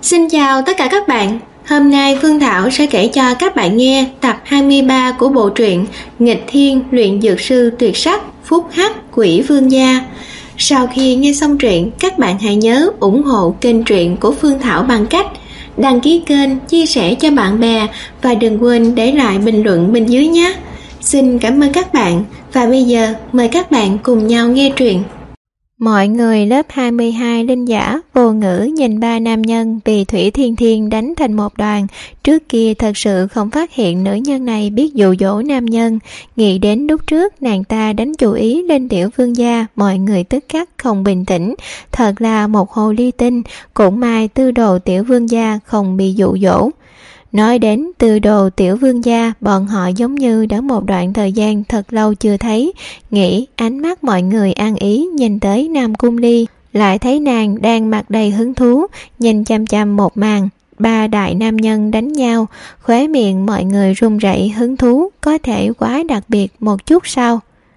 Xin chào tất cả các bạn. Hôm nay Phương Thảo sẽ kể cho các bạn nghe tập 23 của bộ truyện Nghịch Thiên Luyện Dược Sư Tuyệt Sắc Phúc Hắc Quỷ Vương Gia. Sau khi nghe xong truyện, các bạn hãy nhớ ủng hộ kênh truyện của Phương Thảo bằng cách đăng ký kênh, chia sẻ cho bạn bè và đừng quên để lại bình luận bên dưới nhé. Xin cảm ơn các bạn và bây giờ mời các bạn cùng nhau nghe truyện. Mọi người lớp 22 linh giả vô ngữ nhìn ba nam nhân bị Thủy Thiên Thiên đánh thành một đoàn. Trước kia thật sự không phát hiện nữ nhân này biết dụ dỗ nam nhân. Nghĩ đến lúc trước nàng ta đánh chú ý lên Tiểu Vương gia, mọi người tức khắc không bình tĩnh. Thật là một hồ ly tinh, cũng may tư đồ Tiểu Vương gia không bị dụ dỗ. Nói đến tư đồ Tiểu Vương gia, bọn họ giống như đã một đoạn thời gian thật lâu chưa thấy, nghĩ ánh mắt mọi người an ý nhìn tới Nam Cung Ly, lại thấy nàng đang mặt đầy hứng thú, nhìn chăm chăm một màn, ba đại nam nhân đánh nhau, khóe miệng mọi người run rẩy hứng thú, có thể quá đặc biệt một chút sao?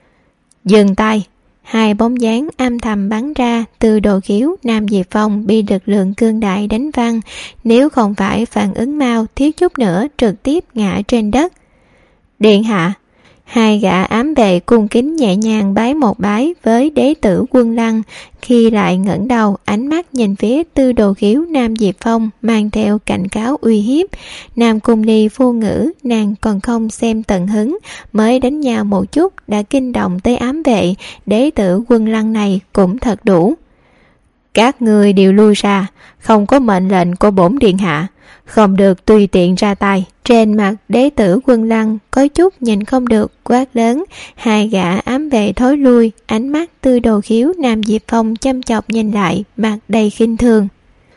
Dừng tay! Hai bóng dáng âm thầm bắn ra từ đồ khiếu. Nam Diệp Phong bị lực lượng cương đại đánh văng, nếu không phải phản ứng mau thiếu chút nữa trực tiếp ngã trên đất. Điện hạ! Hai gã ám vệ cung kính nhẹ nhàng bái một bái với đế tử Quân Lăng, khi lại ngẩng đầu ánh mắt nhìn phía tư đồ khiếu Nam Diệp Phong mang theo cảnh cáo uy hiếp. Nam Cung Ly vô ngữ, nàng còn không xem tận hứng, mới đánh nhau một chút đã kinh động tới ám vệ, đế tử Quân Lăng này cũng thật đủ. Các người đều lui ra, không có mệnh lệnh của bổn điện hạ, không được tùy tiện ra tay. Trên mặt đế tử Quân Lăng có chút nhìn không được, quát lớn. Hai gã ám vệ thối lui, ánh mắt tư đồ khiếu Nam Diệp Phong chăm chọc nhìn lại, mặt đầy khinh thường.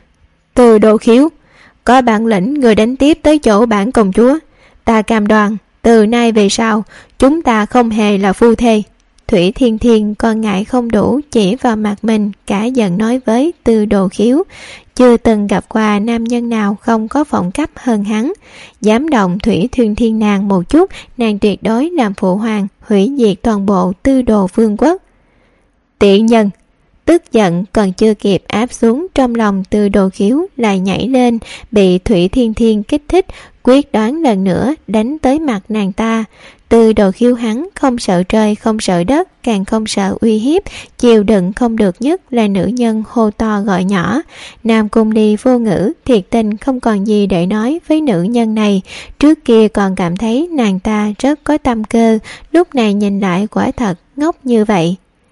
Tư đồ khiếu, có bản lĩnh người đánh tiếp tới chỗ bản công chúa, ta cam đoan từ nay về sau chúng ta không hề là phu thê. Thủy Thiên Thiên còn ngại không đủ, chỉ vào mặt mình cả giận nói với tư đồ khiếu, chưa từng gặp qua nam nhân nào không có phong cách hơn hắn, dám động Thủy Thiên Thiên nàng một chút, nàng tuyệt đối làm phụ hoàng, hủy diệt toàn bộ tư đồ vương quốc. Tiện nhân! Tức giận còn chưa kịp áp xuống trong lòng tư đồ khiếu lại nhảy lên, bị Thủy Thiên Thiên kích thích, quyết đoán lần nữa đánh tới mặt nàng ta. Tư đồ khiếu hắn không sợ trời không sợ đất, càng không sợ uy hiếp, chịu đựng không được nhất là nữ nhân hô to gọi nhỏ. Nam Cung Ly vô ngữ, thiệt tình không còn gì để nói với nữ nhân này. Trước kia còn cảm thấy nàng ta rất có tâm cơ, lúc này nhìn lại quả thật ngốc như vậy.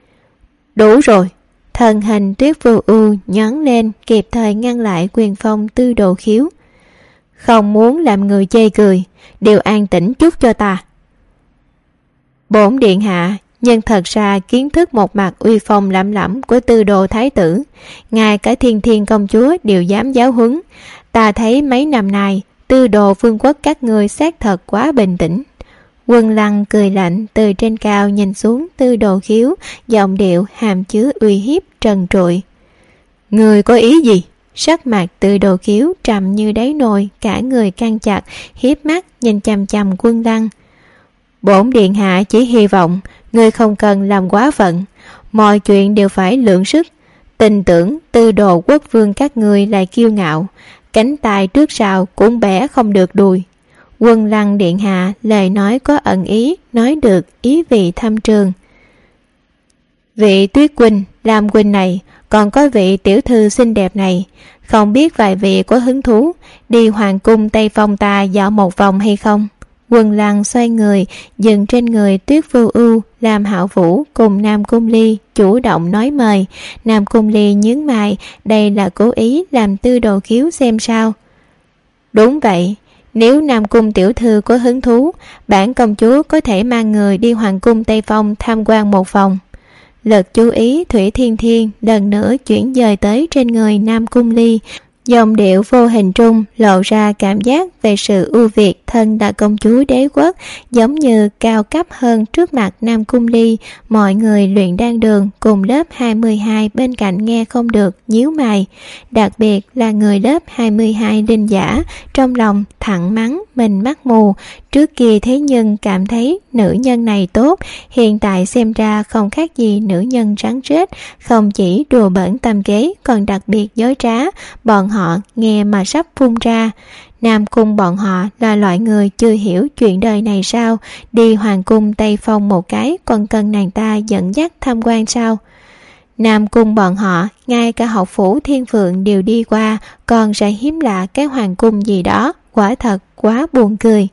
Đủ rồi! Thân hình Tuyết Vô Ưu nhón lên, kịp thời ngăn lại quyền phong tư đồ khiếu. Không muốn làm người chê cười, đều an tĩnh chút cho ta. Bổn điện hạ, nhưng thật ra kiến thức một mặt uy phong lẫm lẫm của tư đồ thái tử, ngay cả Thiên Thiên công chúa đều dám giáo huấn. Ta thấy mấy năm nay tư đồ vương quốc các ngươi xác thật quá bình tĩnh. Quân Lăng cười lạnh từ trên cao nhìn xuống tư đồ khiếu, giọng điệu hàm chứa uy hiếp trần trụi. Người có ý gì? Sắc mặt tư đồ khiếu trầm như đáy nồi, cả người căng chặt, hiếp mắt nhìn chằm chằm Quân Lăng. Bổn điện hạ chỉ hy vọng người không cần làm quá phận, mọi chuyện đều phải lượng sức. Tin tưởng tư đồ quốc vương các ngươi lại kiêu ngạo, cánh tay trước sau cũng bẻ không được đùi. Quân Lăng điện hạ lời nói có ẩn ý, nói được ý vị thâm trường. Vị Tuyết huynh, Lam huynh này, còn có vị tiểu thư xinh đẹp này, không biết vài vị có hứng thú đi hoàng cung Tây Phong ta dạo một vòng hay không? Quân Lăng xoay người, dừng trên người Tuyết Vô Ưu, Lam Hạo Vũ cùng Nam Cung Ly chủ động nói mời. Nam Cung Ly nhướng mày, đây là cố ý làm tư đồ khiếu xem sao. Đúng vậy, nếu Nam Cung tiểu thư có hứng thú, bản công chúa có thể mang người đi hoàng cung Tây Phong tham quan một vòng. Lực chú ý Thủy Thiên Thiên lần nữa chuyển dời tới trên người Nam Cung Ly, dòng điệu vô hình trung lộ ra cảm giác về sự ưu việt thân là công chúa đế quốc, giống như cao cấp hơn trước mặt Nam Cung Ly. Mọi người luyện đan đường cùng lớp 22 bên cạnh nghe không được, nhíu mày. Đặc biệt là người lớp 22 linh giả, trong lòng thẳng mắng mình mắt mù. Trước kia thế nhưng cảm thấy nữ nhân này tốt, hiện tại xem ra không khác gì nữ nhân rắn rết, không chỉ đùa bỡn tâm kế còn đặc biệt dối trá, bọn họ nghe mà sắp phun ra. Nam Cung bọn họ là loại người chưa hiểu chuyện đời này sao? Đi hoàng cung Tây Phong một cái còn cần nàng ta dẫn dắt tham quan sao? Nam Cung bọn họ ngay cả học phủ Thiên Phượng đều đi qua, còn sẽ hiếm lạ cái hoàng cung gì đó, quả thật quá buồn cười.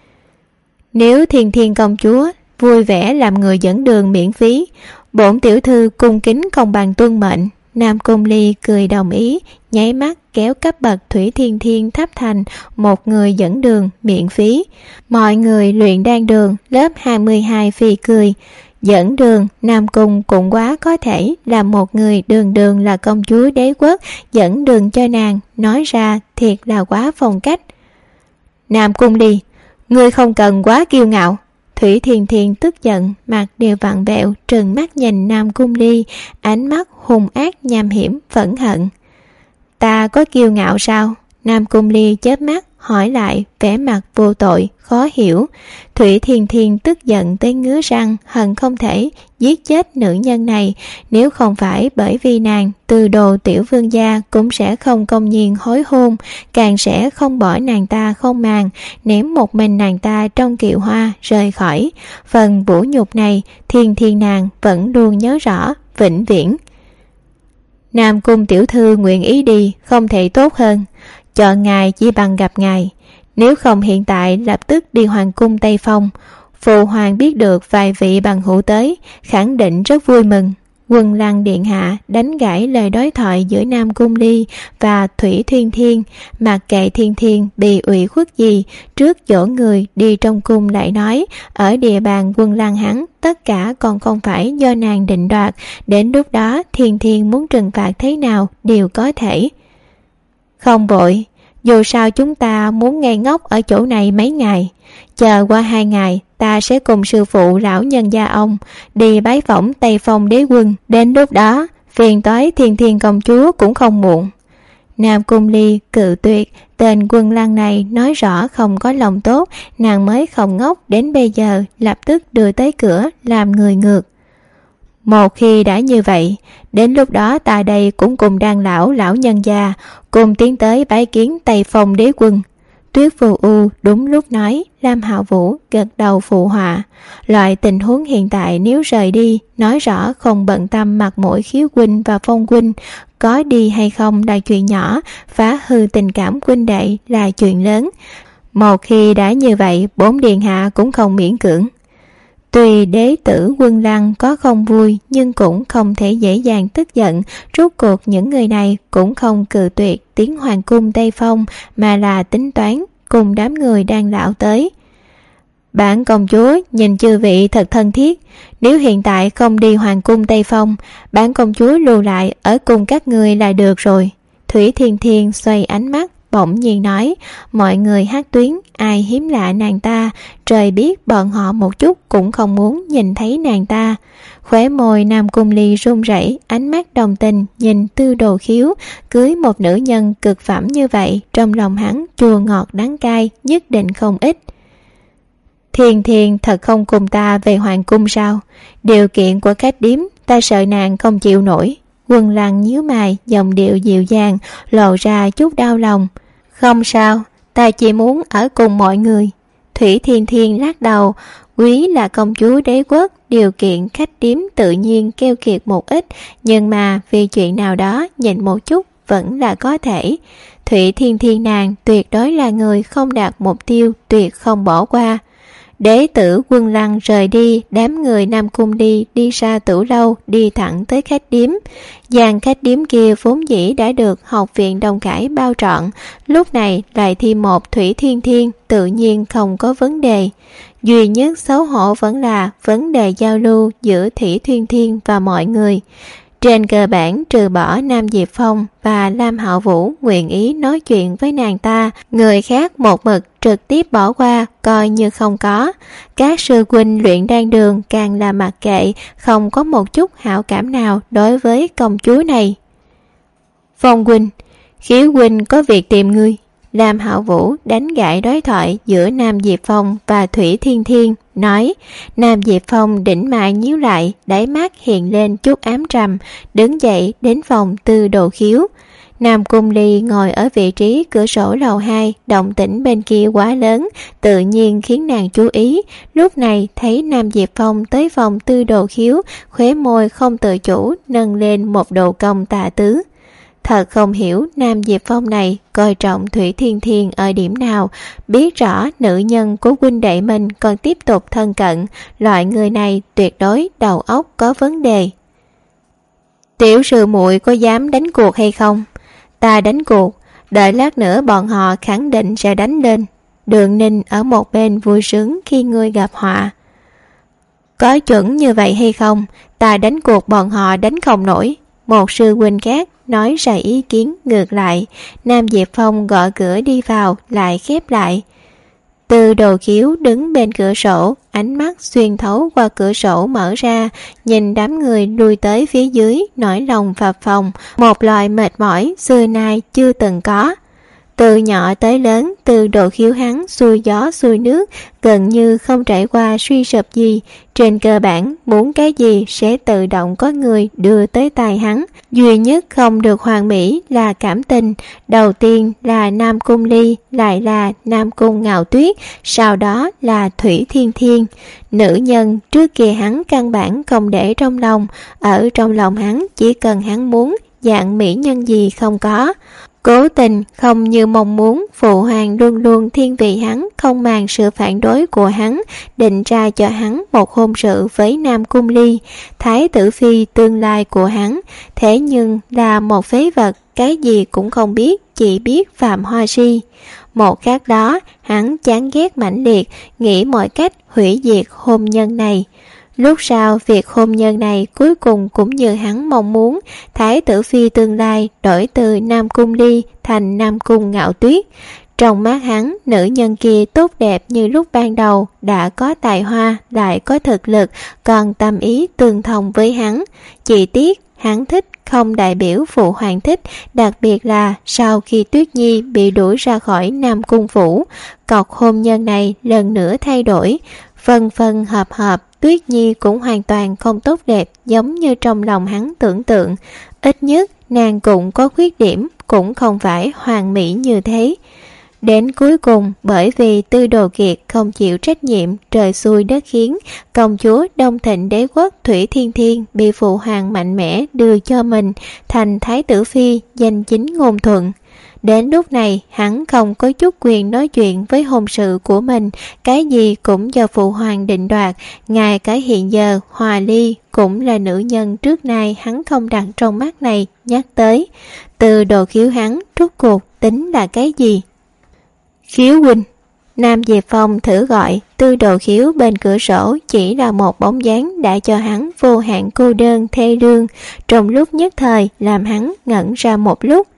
Nếu Thiên Thiên công chúa vui vẻ làm người dẫn đường miễn phí, bổn tiểu thư cung kính không bằng tuân mệnh. Nam Cung Ly cười đồng ý, nháy mắt kéo cấp bậc Thủy Thiên Thiên thấp thành một người dẫn đường miễn phí. Mọi người luyện đan đường lớp 22 phì cười. Dẫn đường Nam Cung cũng quá có thể là một người đường đường là công chúa đế quốc dẫn đường cho nàng, nói ra thiệt là quá phong cách. Nam Cung Ly, ngươi không cần quá kiêu ngạo. Thủy Thiên Thiên tức giận, mặt đều vặn vẹo, trừng mắt nhìn Nam Cung Ly, ánh mắt hung ác nham hiểm phẫn hận. Ta có kiêu ngạo sao? Nam Cung Ly chớp mắt hỏi lại, vẻ mặt vô tội khó hiểu. Thủy Thiên Thiên tức giận tới ngứa răng, hận không thể giết chết nữ nhân này. Nếu không phải bởi vì nàng từ đồ tiểu vương gia cũng sẽ không công nhiên hối hôn, càng sẽ không bỏ nàng ta không màng, ném một mình nàng ta trong kiệu hoa rời khỏi. Phần vũ nhục này Thiên Thiên nàng vẫn luôn nhớ rõ vĩnh viễn. Nam Cung tiểu thư nguyện ý đi không thể tốt hơn, chọn ngài chỉ bằng gặp ngài. Nếu không hiện tại lập tức đi hoàng cung Tây Phong. Phụ hoàng biết được vài vị bằng hữu tới, khẳng định rất vui mừng. Quân Lăng điện hạ đánh gãy lời đối thoại giữa Nam Cung Ly và Thủy Thiên Thiên, mặc kệ Thiên Thiên bị ủy khuất gì, trước chỗ người đi trong cung lại nói, ở địa bàn Quân Lăng hắn tất cả còn không phải do nàng định đoạt, đến lúc đó Thiên Thiên muốn trừng phạt thế nào đều có thể. Không vội, dù sao chúng ta muốn ngây ngốc ở chỗ này mấy ngày. Chờ qua 2 ngày ta sẽ cùng sư phụ lão nhân gia ông đi bái phỏng Tây Phong đế quân. Đến lúc đó phiền toái Thiên Thiên công chúa cũng không muộn. Nam Cung Ly cự tuyệt. Tên Quân Lăng này nói rõ không có lòng tốt, nàng mới không ngốc đến bây giờ lập tức đưa tới cửa làm người ngược. Một khi đã như vậy, đến lúc đó ta đây cũng cùng đàn lão nhân gia cùng tiến tới bái kiến Tây Phong đế quân. Tuyết Vô U đúng lúc nói, Lam Hạo Vũ gật đầu phụ họa. Loại tình huống hiện tại nếu rời đi, nói rõ không bận tâm mặt mũi Khiếu huynh và Phong huynh, có đi hay không là chuyện nhỏ, phá hư tình cảm huynh đệ là chuyện lớn. Một khi đã như vậy, bốn điện hạ cũng không miễn cưỡng. Tuy đế tử Quân Lăng có không vui nhưng cũng không thể dễ dàng tức giận, rốt cuộc những người này cũng không cự tuyệt tiến hoàng cung Tây Phong mà là tính toán cùng đám người đang lão tới. Bản công chúa nhìn chư vị thật thân thiết, nếu hiện tại không đi hoàng cung Tây Phong, bản công chúa lưu lại ở cùng các người là được rồi. Thủy Thiên Thiên xoay ánh mắt bỗng nhiên nói, mọi người hát tuyến ai hiếm lạ nàng ta, trời biết bọn họ một chút cũng không muốn nhìn thấy nàng ta. Khóe môi Nam Cung Ly run rẩy, ánh mắt đồng tình nhìn Tư Đồ Khiếu, cưới một nữ nhân cực phẩm như vậy, trong lòng hắn chua ngọt đắng cay nhất định không ít. Thiên Thiên thật không cùng ta về hoàng cung sao? Điều kiện của khách điếm ta sợ nàng không chịu nổi. Quân Lăng nhíu mày, giọng điệu dịu dàng lộ ra chút đau lòng. Không sao, ta chỉ muốn ở cùng mọi người. Thủy Thiên Thiên lắc đầu, quý là công chúa đế quốc, điều kiện khách điếm tự nhiên keo kiệt một ít, nhưng mà vì chuyện nào đó nhìn một chút vẫn là có thể. Thủy Thiên Thiên nàng tuyệt đối là người không đạt mục tiêu, tuyệt không bỏ qua. Đế tử Quân Lăng rời đi, đám người Nam Cung đi ra tử lâu, đi thẳng tới khách điếm. Dàn khách điếm kia vốn dĩ đã được học viện Đông Cải bao trọn, lúc này lại thêm một Thủy Thiên Thiên, tự nhiên không có vấn đề. Duy nhất xấu hổ vẫn là vấn đề giao lưu giữa Thủy Thiên Thiên và mọi người. Trên cơ bản trừ bỏ Nam Diệp Phong và Lam Hạo Vũ nguyện ý nói chuyện với nàng ta, người khác một mực trực tiếp bỏ qua coi như không có. Các sư huynh luyện đan đường càng là mặc kệ, không có một chút hảo cảm nào đối với công chúa này. Phong huynh, Khiếu huynh có việc tìm ngươi. Lam Hạo Vũ đánh gãy đối thoại giữa Nam Diệp Phong và Thủy Thiên Thiên, nói. Nam Diệp Phong đỉnh mày nhíu lại, đáy mắt hiện lên chút ám trầm, đứng dậy đến phòng Tư Đồ Khiếu. Nam Cung Ly ngồi ở vị trí cửa sổ lầu 2, động tĩnh bên kia quá lớn, tự nhiên khiến nàng chú ý. Lúc này thấy Nam Diệp Phong tới phòng Tư Đồ Khiếu, khóe môi không tự chủ nâng lên một độ cong tà tứ. Thật không hiểu Nam Diệp Phong này coi trọng Thủy Thiên Thiên ở điểm nào, biết rõ nữ nhân của huynh đệ mình còn tiếp tục thân cận, loại người này tuyệt đối đầu óc có vấn đề. Tiểu sư muội có dám đánh cuộc hay không? Ta đánh cuộc, đợi lát nữa bọn họ khẳng định sẽ đánh lên. Đường Ninh ở một bên vui sướng khi ngươi gặp họa. Có chuẩn như vậy hay không? Ta đánh cuộc bọn họ đánh không nổi. Một sư huynh khác nói ra ý kiến ngược lại. Nam Diệp Phong gõ cửa đi vào, lại khép lại. Tư Đồ Khiếu đứng bên cửa sổ, ánh mắt xuyên thấu qua cửa sổ mở ra, nhìn đám người lui tới phía dưới, nỗi lòng phập phồng, một loại mệt mỏi xưa nay chưa từng có. Từ nhỏ tới lớn, Tư Đồ Khiếu hắn xuôi gió xuôi nước, gần như không trải qua suy sụp gì. Trên cơ bản, muốn cái gì sẽ tự động có người đưa tới tay hắn. Duy nhất không được hoàn mỹ là cảm tình. Đầu tiên là Nam Cung Ly, lại là Nam Cung Ngạo Tuyết, sau đó là Thủy Thiên Thiên. Nữ nhân trước kia hắn căn bản không để trong lòng, ở trong lòng hắn chỉ cần hắn muốn, dạng mỹ nhân gì không có. Cố tình không như mong muốn, phụ hoàng luôn luôn thiên vị hắn, không màng sự phản đối của hắn, định ra cho hắn một hôn sự với Nam Cung Ly, thái tử phi tương lai của hắn. Thế nhưng là một phế vật, cái gì cũng không biết, chỉ biết phạm hoa si. Một khắc đó, hắn chán ghét mãnh liệt, nghĩ mọi cách hủy diệt hôn nhân này. Lúc sau, việc hôn nhân này cuối cùng cũng như hắn mong muốn, thái tử phi tương lai đổi từ Nam Cung Ly thành Nam Cung Ngạo Tuyết. Trong mắt hắn, nữ nhân kia tốt đẹp như lúc ban đầu, đã có tài hoa, lại có thực lực, còn tâm ý tương thông với hắn. Chỉ tiếc, hắn thích không đại biểu phụ hoàng thích, đặc biệt là sau khi Tuyết Nhi bị đuổi ra khỏi Nam Cung phủ, cọc hôn nhân này lần nữa thay đổi, phân phân hợp hợp. Tuyết Nhi cũng hoàn toàn không tốt đẹp giống như trong lòng hắn tưởng tượng. Ít nhất nàng cũng có khuyết điểm, cũng không phải hoàn mỹ như thế. Đến cuối cùng, bởi vì Tư Đồ Kiệt không chịu trách nhiệm, trời xui đất khiến, công chúa Đông Thịnh đế quốc Thủy Thiên Thiên bị phụ hoàng mạnh mẽ đưa cho mình thành thái tử phi, danh chính ngôn thuận. Đến lúc này, hắn không có chút quyền nói chuyện với hôn sự của mình, cái gì cũng do phụ hoàng định đoạt, ngay cả hiện giờ Hòa Ly cũng là nữ nhân trước nay hắn không đặt trong mắt này nhắc tới. Từ Đồ Khiếu hắn rốt cuộc tính là cái gì? Khiếu huynh. Nam Diệp Phong thử gọi. Tư Đồ Khiếu bên cửa sổ chỉ là một bóng dáng đã cho hắn vô hạn cô đơn thê lương, trong lúc nhất thời làm hắn ngẩn ra một lúc.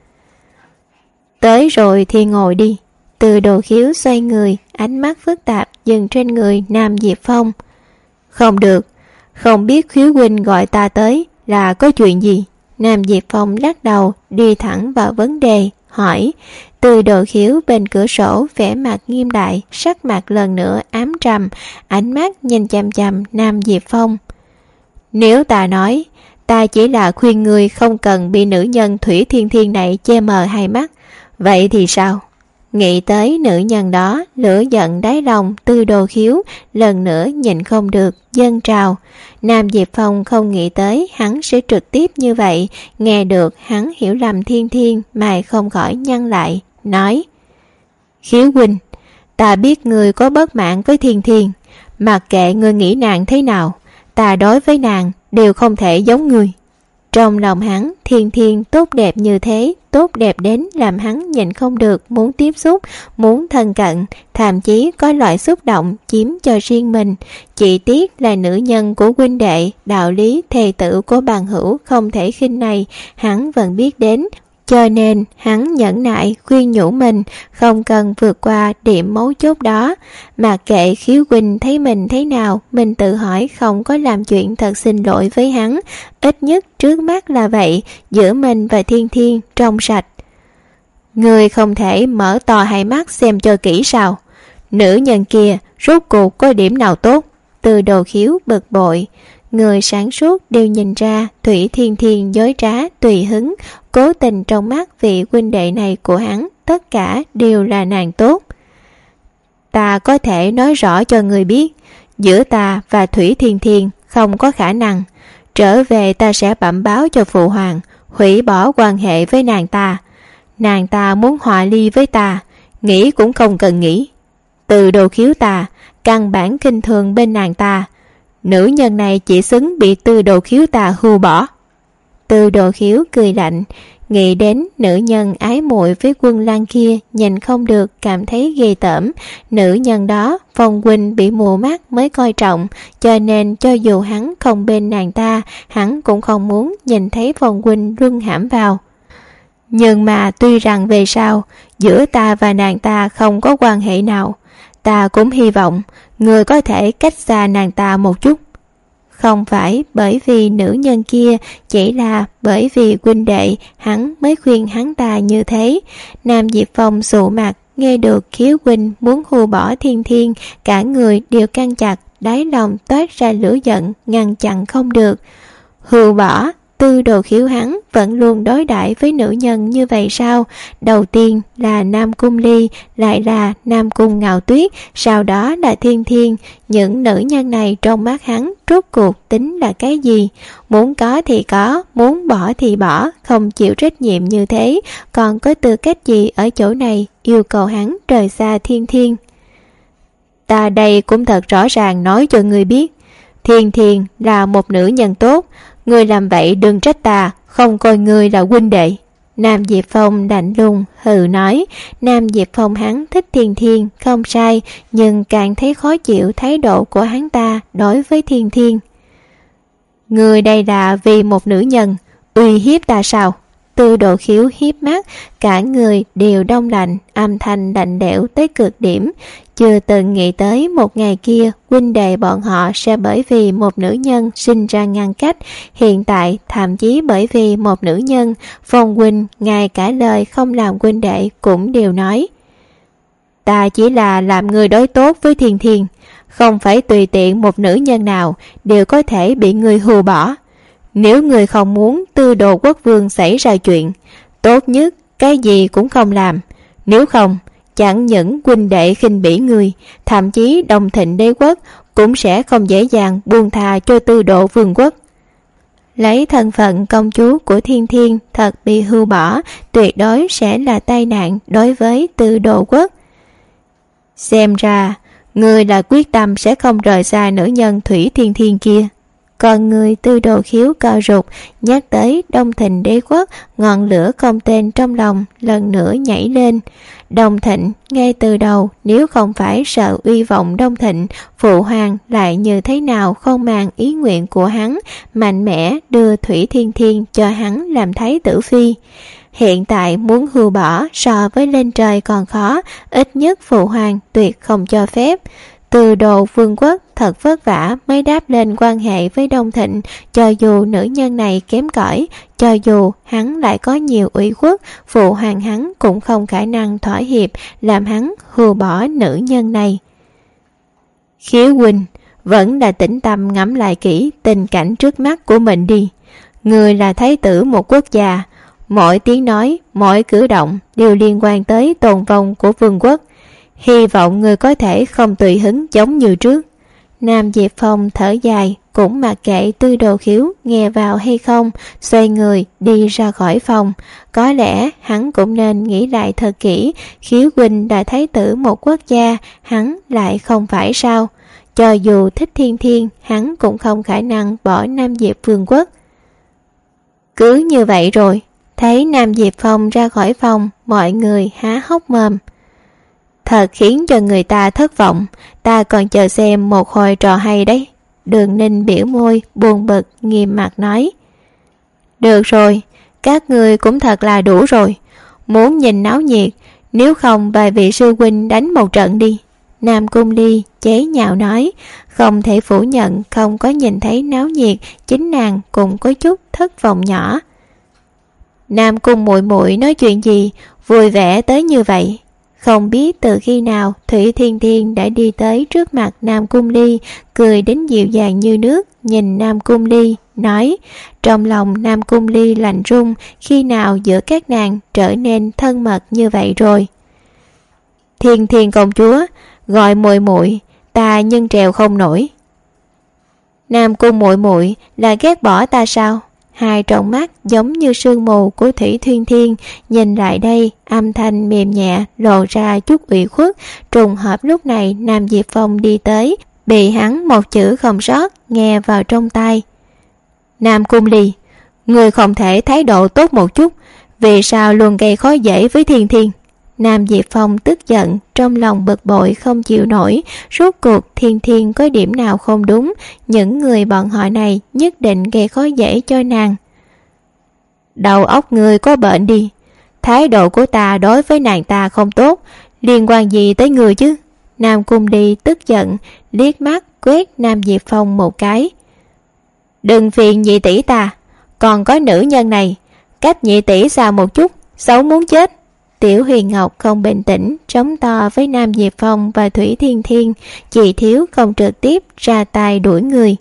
Tới rồi thì ngồi đi. Tư Đồ Khiếu xoay người, ánh mắt phức tạp dừng trên người Nam Diệp Phong. Không được, không biết Khiếu huynh gọi ta tới là có chuyện gì? Nam Diệp Phong lắc đầu, đi thẳng vào vấn đề, hỏi. Tư Đồ Khiếu bên cửa sổ vẻ mặt nghiêm đại, sắc mặt lần nữa ám trầm, ánh mắt nhìn chằm chằm Nam Diệp Phong. Nếu ta nói, ta chỉ là khuyên người không cần bị nữ nhân Thủy Thiên Thiên này che mờ hai mắt, vậy thì sao? Nghĩ tới nữ nhân đó, lửa giận đáy lòng Tư Đồ Khiếu lần nữa nhịn không được dâng trào. Nam Diệp Phong không nghĩ tới hắn sẽ trực tiếp như vậy, nghe được hắn hiểu lầm Thiên Thiên, mày không khỏi nhăn lại, nói. Khiếu huynh, ta biết người có bất mãn với Thiên Thiên, mặc kệ người nghĩ nàng thế nào, ta đối với nàng đều không thể giống người. Trong lòng hắn, Thiên Thiên tốt đẹp như thế, tốt đẹp đến làm hắn nhịn không được muốn tiếp xúc, muốn thân cận, thậm chí có loại xúc động chiếm cho riêng mình. Chỉ tiếc là nữ nhân của huynh đệ, đạo lý thề tử của bằng hữu không thể khinh này, hắn vẫn biết đến. Cho nên hắn nhẫn nại khuyên nhủ mình không cần vượt qua điểm mấu chốt đó. Mặc kệ Khiếu huynh thấy mình thế nào, mình tự hỏi không có làm chuyện thật xin lỗi với hắn. Ít nhất trước mắt là vậy, giữa mình và Thiên Thiên trong sạch. Ngươi không thể mở to hai mắt xem cho kỹ sao? Nữ nhân kia rốt cuộc có điểm nào tốt? Từ Đồ Khiếu bực bội. Người sáng suốt đều nhìn ra Thủy Thiên Thiên dối trá tùy hứng, cố tình trong mắt vị huynh đệ này của hắn tất cả đều là nàng tốt. Ta có thể nói rõ cho người biết, giữa ta và Thủy Thiên Thiên không có khả năng. Trở về ta sẽ bẩm báo cho phụ hoàng, hủy bỏ quan hệ với nàng ta. Nàng ta muốn hòa ly với ta, nghĩ cũng không cần nghĩ. Từ Đồ Khiếu ta căn bản kinh thường bên nàng ta. Nữ nhân này chỉ xứng bị Từ Đồ Khiếu ta hưu bỏ. Từ Đồ Khiếu cười lạnh, nghĩ đến nữ nhân ái muội với Quân Lan kia, nhìn không được cảm thấy ghê tởm. Nữ nhân đó Phong huynh bị mù mắt mới coi trọng, cho nên cho dù hắn không bên nàng ta, hắn cũng không muốn nhìn thấy Phong huynh luân hãm vào. Nhưng mà tuy rằng về sau giữa ta và nàng ta không có quan hệ nào, ta cũng hy vọng người có thể cách xa nàng ta một chút. Không phải bởi vì nữ nhân kia, chỉ là bởi vì huynh đệ hắn mới khuyên hắn ta như thế. Nam Diệp Phong sụ mặt, nghe được Khiếu huynh muốn hù bỏ Thiên Thiên, cả người đều căng chặt, đáy lòng toát ra lửa giận, ngăn chặn không được. Hù bỏ? Từ Đồ Khiếu hắn vẫn luôn đối đãi với nữ nhân như vậy sao? Đầu tiên là Nam Cung Ly, lại là Nam Cung Ngạo Tuyết, sau đó là Thiên Thiên. Những nữ nhân này trong mắt hắn rốt cuộc tính là cái gì? Muốn có thì có, muốn bỏ thì bỏ, không chịu trách nhiệm như thế, còn có tư cách gì ở chỗ này yêu cầu hắn rời xa Thiên Thiên? Ta đây cũng thật rõ ràng nói cho người biết, Thiên Thiên là một nữ nhân tốt. Người làm vậy đừng trách ta không coi người là huynh đệ. Nam Diệp Phong lạnh lùng hừ nói. Nam Diệp Phong hắn thích Thiên Thiên không sai, nhưng càng thấy khó chịu thái độ của hắn ta đối với Thiên Thiên. Người đây là vì một nữ nhân uy hiếp ta sao? Từ Đồ Khiếu hiếp mắt, cả người đều đông lạnh, âm thanh lạnh lẽo tới cực điểm. Chưa từng nghĩ tới một ngày kia huynh đệ bọn họ sẽ bởi vì một nữ nhân sinh ra ngăn cách. Hiện tại thậm chí bởi vì một nữ nhân, Phong huynh ngay cả lời không làm huynh đệ cũng đều nói. Ta chỉ là làm người đối tốt với Thiên Thiên, không phải tùy tiện một nữ nhân nào đều có thể bị người hù bỏ. Nếu người không muốn Tư Đồ Quốc Vương xảy ra chuyện, tốt nhất cái gì cũng không làm. Nếu không, chẳng những huynh đệ khinh bỉ người, thậm chí Đông Thịnh đế quốc cũng sẽ không dễ dàng buông tha cho Tư Đồ Vương quốc. Lấy thân phận công chúa của Thiên Thiên thật bị hưu bỏ, tuyệt đối sẽ là tai nạn đối với Tư Đồ quốc. Xem ra người là quyết tâm sẽ không rời xa nữ nhân Thủy Thiên Thiên kia. Còn người Tư Đồ Khiếu co rụt, nhắc tới Đông Thịnh đế quốc, ngọn lửa không tên trong lòng lần nữa nhảy lên. Đông Thịnh ngay từ đầu nếu không phải sợ uy vọng Đông Thịnh, phụ hoàng lại như thế nào không màng ý nguyện của hắn, mạnh mẽ đưa Thủy Thiên Thiên cho hắn làm thái tử phi. Hiện tại muốn hưu bỏ so với lên trời còn khó, ít nhất phụ hoàng tuyệt không cho phép. Từ Đồ Vương quốc thật vất vả mới đáp lên quan hệ với Đông Thịnh, cho dù nữ nhân này kém cỏi, cho dù hắn lại có nhiều ủy khuất, phụ hoàng hắn cũng không khả năng thỏa hiệp làm hắn hù bỏ nữ nhân này. Khiếu huynh vẫn là tĩnh tâm ngẫm lại kỹ tình cảnh trước mắt của mình đi. Người là thái tử một quốc gia, mỗi tiếng nói, mỗi cử động đều liên quan tới tồn vong của vương quốc. Hy vọng người có thể không tùy hứng giống như trước. Nam Diệp Phong thở dài, cũng mặc kệ Tư Đồ Khiếu nghe vào hay không, xoay người đi ra khỏi phòng. Có lẽ hắn cũng nên nghĩ lại thật kỹ, Khiếu huynh đã thái tử một quốc gia, hắn lại không phải sao? Cho dù thích Thiên Thiên, hắn cũng không khả năng bỏ Nam Diệp Vương quốc. Cứ như vậy rồi, thấy Nam Diệp Phong ra khỏi phòng, mọi người há hốc mồm. Thật khiến cho người ta thất vọng, ta còn chờ xem một hồi trò hay đấy. Đường Ninh biểu môi, buồn bực, nghiêm mặt nói. Được rồi, các người cũng thật là đủ rồi. Muốn nhìn náo nhiệt, nếu không vài vị sư huynh đánh một trận đi. Nam Cung Ly chế nhạo nói, không thể phủ nhận không có nhìn thấy náo nhiệt, chính nàng cũng có chút thất vọng nhỏ. Nam Cung muội muội nói chuyện gì? vui vẻ tới như vậy. Không biết từ khi nào Thủy Thiên Thiên đã đi tới trước mặt Nam Cung Ly, cười đến dịu dàng như nước, nhìn Nam Cung Ly, nói. Trong lòng Nam Cung Ly lạnh run, khi nào giữa các nàng trở nên thân mật như vậy rồi. Thiên Thiên công chúa, gọi muội muội, ta nhân trèo không nổi. Nam Cung muội muội là ghét bỏ ta sao? Hai tròng mắt giống như sương mù của Thủy Thiên Thiên nhìn lại đây, âm thanh mềm nhẹ lộ ra chút ủy khuất. Trùng hợp lúc này Nam Diệp Phong đi tới, bị hắn một chữ không sót nghe vào trong tai. Nam Cung Ly, người không thể thái độ tốt một chút, vì sao luôn gây khó dễ với Thiên Thiên? Nam Diệp Phong tức giận, trong lòng bực bội không chịu nổi. Rốt cuộc Thiên Thiên có điểm nào không đúng, những người bọn họ này nhất định gây khó dễ cho nàng. Đầu óc người có bệnh đi, thái độ của ta đối với nàng ta không tốt, liên quan gì tới người chứ? Nam Cung Ly tức giận, liếc mắt quét Nam Diệp Phong một cái. Đừng phiền nhị tỷ ta, còn có nữ nhân này, cách nhị tỷ xa một chút, xấu muốn chết. Tiểu Huyền Ngọc không bình tĩnh, chống to với Nam Diệp Phong và Thủy Thiên Thiên, chỉ thiếu không trực tiếp ra tay đuổi người.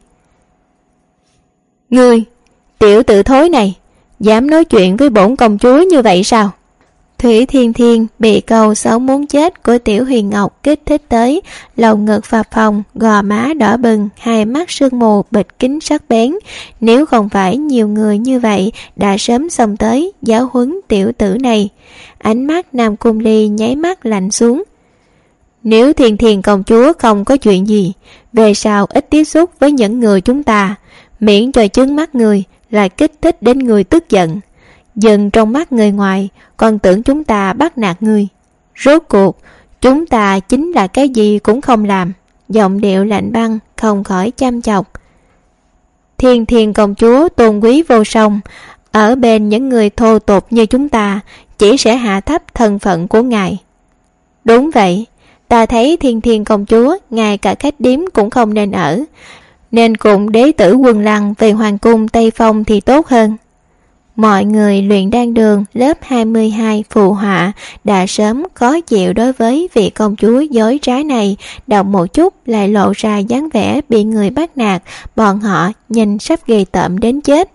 Ngươi, tiểu tử thối này, dám nói chuyện với bổn công chúa như vậy sao? Thủy Thiên Thiên bị câu xấu muốn chết của Tiểu Huyền Ngọc kích thích tới, lồng ngực phập phồng, gò má đỏ bừng, hai mắt sương mù bịt kính sắc bén. Nếu không phải nhiều người như vậy đã sớm xông tới giáo huấn tiểu tử này. Ánh mắt Nam Cung Ly nháy mắt lạnh xuống. Nếu Thiên Thiên công chúa không có chuyện gì, về sau ít tiếp xúc với những người chúng ta, miễn cho chướng mắt người là kích thích đến người tức giận. Dừng trong mắt người ngoài, còn tưởng chúng ta bắt nạt người. Rốt cuộc, chúng ta chính là cái gì cũng không làm. Giọng điệu lạnh băng, không khỏi chăm chọc. Thiên Thiên công chúa tôn quý vô song, ở bên những người thô tục như chúng ta, chỉ sẽ hạ thấp thân phận của ngài. Đúng vậy, ta thấy Thiên Thiên công chúa ngay cả khách điếm cũng không nên ở, nên cùng đế tử Quân Lăng về hoàng cung Tây Phong thì tốt hơn. Mọi người luyện đan đường lớp 22 phù họa đã sớm khó chịu đối với vị công chúa dối trá này, động một chút lại lộ ra dáng vẻ bị người bắt nạt, bọn họ nhìn sắp ghê tởm đến chết.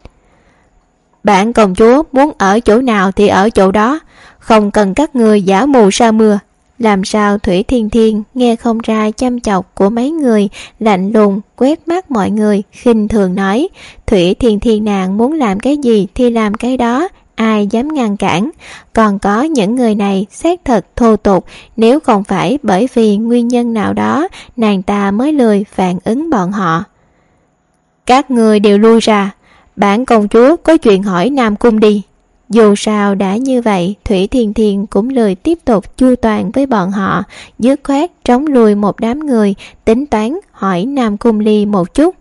Bản công chúa muốn ở chỗ nào thì ở chỗ đó, không cần các người giả mù sa mưa. Làm sao Thủy Thiên Thiên nghe không ra chăm chọc của mấy người, lạnh lùng quét mắt mọi người, khinh thường nói. Thủy Thiên Thiên nàng muốn làm cái gì thì làm cái đó, ai dám ngăn cản. Còn có những người này xác thật thô tục, nếu không phải bởi vì nguyên nhân nào đó, nàng ta mới lười phản ứng bọn họ. Các người đều lui ra, bản công chúa có chuyện hỏi Nam Cung đi. Dù sao đã như vậy, Thủy Thiên Thiên cũng lười tiếp tục chu toàn với bọn họ, dứt khoát trống lùi một đám người, tính toán hỏi Nam Cung Ly một chút.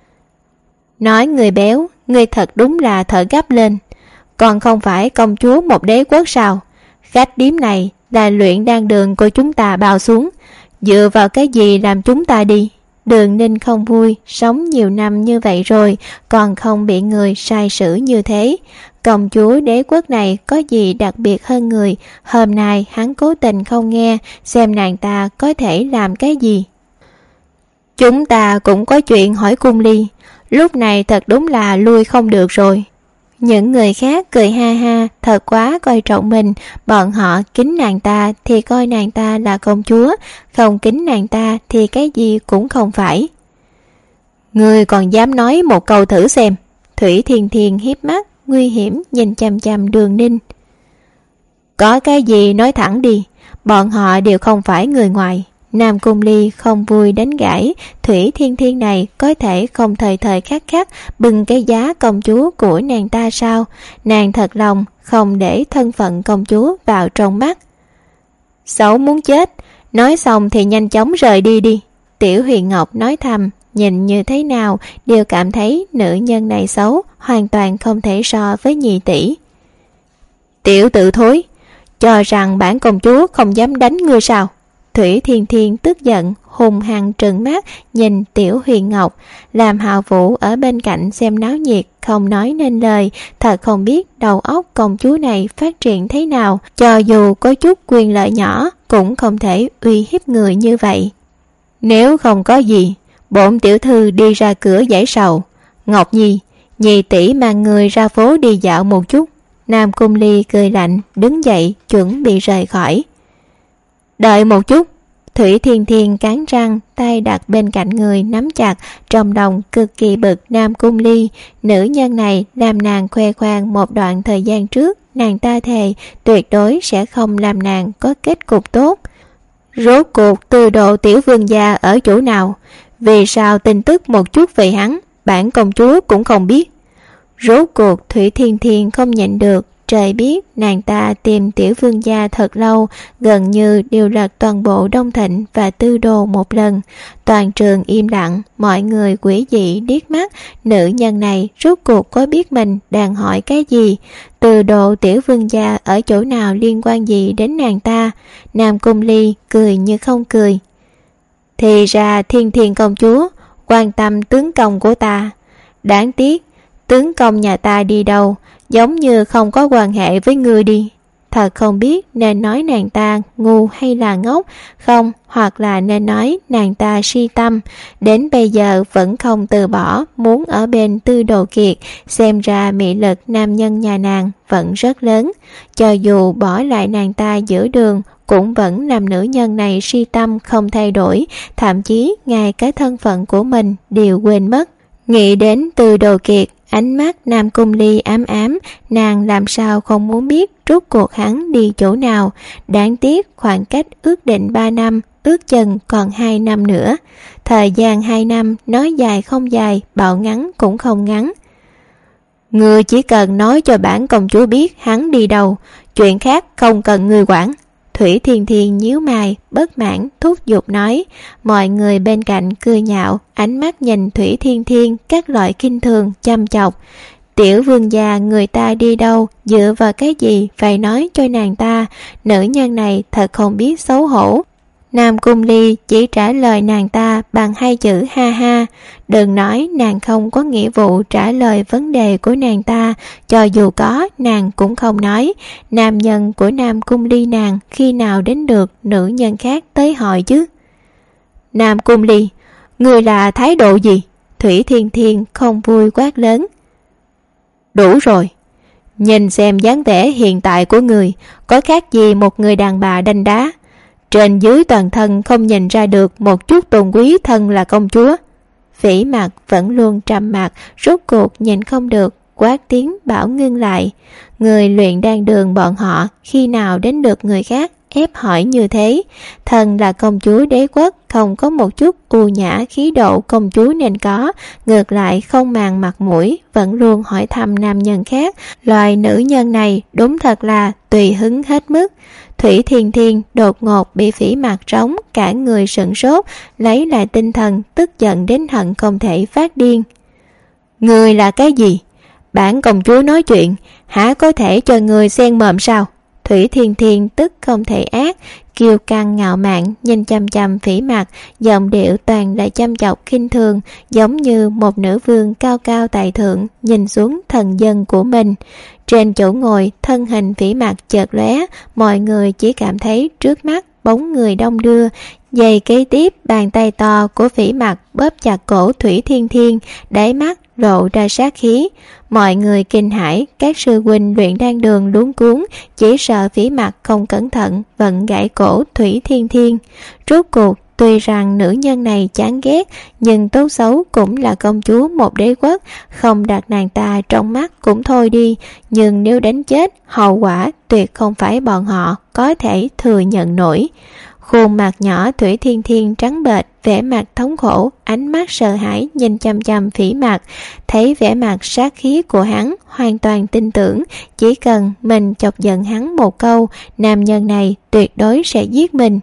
Nói người béo, người thật đúng là thở gấp lên. Còn không phải công chúa một đế quốc sao? Khách điếm này là luyện đan đường của chúng ta bao xuống, dựa vào cái gì làm chúng ta đi? Đường Ninh không vui, sống nhiều năm như vậy rồi, còn không bị người sai xử như thế. Công chúa đế quốc này có gì đặc biệt hơn người, hôm nay hắn cố tình không nghe, xem nàng ta có thể làm cái gì. Chúng ta cũng có chuyện hỏi Cung Ly, lúc này thật đúng là lui không được rồi. Những người khác cười ha ha, thật quá coi trọng mình, bọn họ kính nàng ta thì coi nàng ta là công chúa, không kính nàng ta thì cái gì cũng không phải. Ngươi còn dám nói một câu thử xem. Thủy Thiên Thiên hiếp mắt, nguy hiểm nhìn chằm chằm Đường Ninh. Có cái gì nói thẳng đi, bọn họ đều không phải người ngoài. Nam Cung Ly không vui đánh gãy. Thủy Thiên Thiên này có thể không thời thời khắc khắc bưng cái giá công chúa của nàng ta sao? Nàng thật lòng không để thân phận công chúa vào trong mắt. Xấu muốn chết, nói xong thì nhanh chóng rời đi đi. Tiểu Huyền Ngọc nói thầm, nhìn như thế nào đều cảm thấy nữ nhân này xấu, hoàn toàn không thể so với nhị tỷ. Tiểu tử thối, cho rằng bản công chúa không dám đánh ngươi sao? Thủy Thiên Thiên tức giận, hung hăng trừng mắt nhìn Tiểu Huyền Ngọc, làm Hạ Vũ ở bên cạnh xem náo nhiệt, không nói nên lời, thật không biết đầu óc công chúa này phát triển thế nào, cho dù có chút quyền lợi nhỏ cũng không thể uy hiếp người như vậy. Nếu không có gì, bổn tiểu thư đi ra cửa giải sầu. Ngọc Nhi, nhị tỷ mang người ra phố đi dạo một chút. Nam Cung Ly cười lạnh, đứng dậy chuẩn bị rời khỏi. Đợi một chút. Thủy Thiên Thiên cắn răng, tay đặt bên cạnh người nắm chặt, trong lòng cực kỳ bực Nam Cung Ly. Nữ nhân này làm nàng khoe khoang một đoạn thời gian trước, nàng ta thề tuyệt đối sẽ không làm nàng có kết cục tốt. Rốt cuộc Tư Độ tiểu vương gia ở chỗ nào? Vì sao tin tức một chút về hắn bản công chúa cũng không biết? Rốt cuộc Thủy Thiên Thiên không nhịn được, trời biết nàng ta tìm tiểu vương gia thật lâu, gần như điều lật toàn bộ Đông Thịnh và Tư Đồ một lần. Toàn trường im lặng, mọi người quỷ dị điếc mắt, nữ nhân này rốt cuộc có biết mình đang hỏi cái gì? Tư Đồ tiểu vương gia ở chỗ nào liên quan gì đến nàng ta? Nam Cung Ly cười như không cười. Thì ra Thiên Thiên công chúa quan tâm tướng công của ta. Đáng tiếc tướng công nhà ta đi đâu, giống như không có quan hệ với ngươi đi. Thật không biết nên nói nàng ta ngu hay là ngốc, không, hoặc là nên nói nàng ta si tâm, đến bây giờ vẫn không từ bỏ muốn ở bên Tư Đồ Kiệt. Xem ra mị lực nam nhân nhà nàng vẫn rất lớn, cho dù bỏ lại nàng ta giữa đường cũng vẫn làm nữ nhân này si tâm không thay đổi, thậm chí ngay cái thân phận của mình đều quên mất. Nghĩ đến Tư Đồ Kiệt, ánh mắt Nam Cung Ly ám ám, nàng làm sao không muốn biết rốt cuộc hắn đi chỗ nào. Đáng tiếc khoảng cách ước định 3 năm, ước chừng còn 2 năm nữa. Thời gian 2 năm nói dài không dài, bảo ngắn cũng không ngắn. Ngươi chỉ cần nói cho bản công chúa biết hắn đi đâu, chuyện khác không cần ngươi quản. Thủy Thiên Thiên nhíu mày, bất mãn thúc giục nói. Mọi người bên cạnh cười nhạo, ánh mắt nhìn Thủy Thiên Thiên các loại kinh thường chăm chọc. Tiểu vương gia người ta đi đâu, dựa vào cái gì phải nói cho nàng ta? Nữ nhân này thật không biết xấu hổ. Nam Cung Ly chỉ trả lời nàng ta bằng 2 chữ ha ha. Đừng nói nàng không có nghĩa vụ trả lời vấn đề của nàng ta, cho dù có nàng cũng không nói. Nam nhân của Nam Cung Ly nàng khi nào đến được nữ nhân khác tới hỏi chứ? Nam Cung Ly, người là thái độ gì? Thủy Thiên Thiên không vui quát lớn. Đủ rồi, nhìn xem dáng vẻ hiện tại của người, có khác gì một người đàn bà đanh đá. Trên dưới toàn thân không nhìn ra được một chút tôn quý thân là công chúa. Vĩ Mặt vẫn luôn trầm mặc, rốt cuộc nhìn không được, quát tiếng bảo ngưng lại. Người luyện đan đường bọn họ khi nào đến được người khác ép hỏi như thế? Thần là công chúa đế quốc, không có một chút u nhã khí độ công chúa nên có, ngược lại không màng mặt mũi, vẫn luôn hỏi thăm nam nhân khác. Loài nữ nhân này đúng thật là tùy hứng hết mức. Thủy Thiên Thiên đột ngột bị Vĩ Mặt trống, cả người sửng sốt, lấy lại tinh thần, tức giận đến hận không thể phát điên. Người là cái gì? Bản công chúa nói chuyện, hả có thể cho người xen mồm sao? Thủy Thiên Thiên tức không thể ác, kiêu căng ngạo mạn nhìn chăm chăm Vĩ Mặt, giọng điệu toàn là chăm chọc khinh thường, giống như một nữ vương cao cao tại thượng nhìn xuống thần dân của mình. Trên chỗ ngồi, thân hình Vĩ Mặt chợt lóe, mọi người chỉ cảm thấy trước mắt bóng người đông đưa. Giây kế tiếp, bàn tay to của Vĩ Mặt bóp chặt cổ Thủy Thiên Thiên, đáy mắt lộ ra sát khí. Mọi người kinh hãi, các sư huynh luyện đan đường luống cuống, chỉ sợ Vĩ Mặt không cẩn thận vận gãy cổ Thủy Thiên Thiên. Rốt cuộc, tuy rằng nữ nhân này chán ghét, nhưng tốt xấu cũng là công chúa một đế quốc, không đặt nàng ta trong mắt cũng thôi đi, nhưng nếu đánh chết, hậu quả tuyệt không phải bọn họ có thể thừa nhận nổi. Khuôn mặt nhỏ Thủy Thiên Thiên trắng bệch, vẻ mặt thống khổ, ánh mắt sợ hãi nhìn chăm chăm Vĩ Mặt. Thấy vẻ mặt sát khí của hắn, hoàn toàn tin tưởng, chỉ cần mình chọc giận hắn một câu, nam nhân này tuyệt đối sẽ giết mình.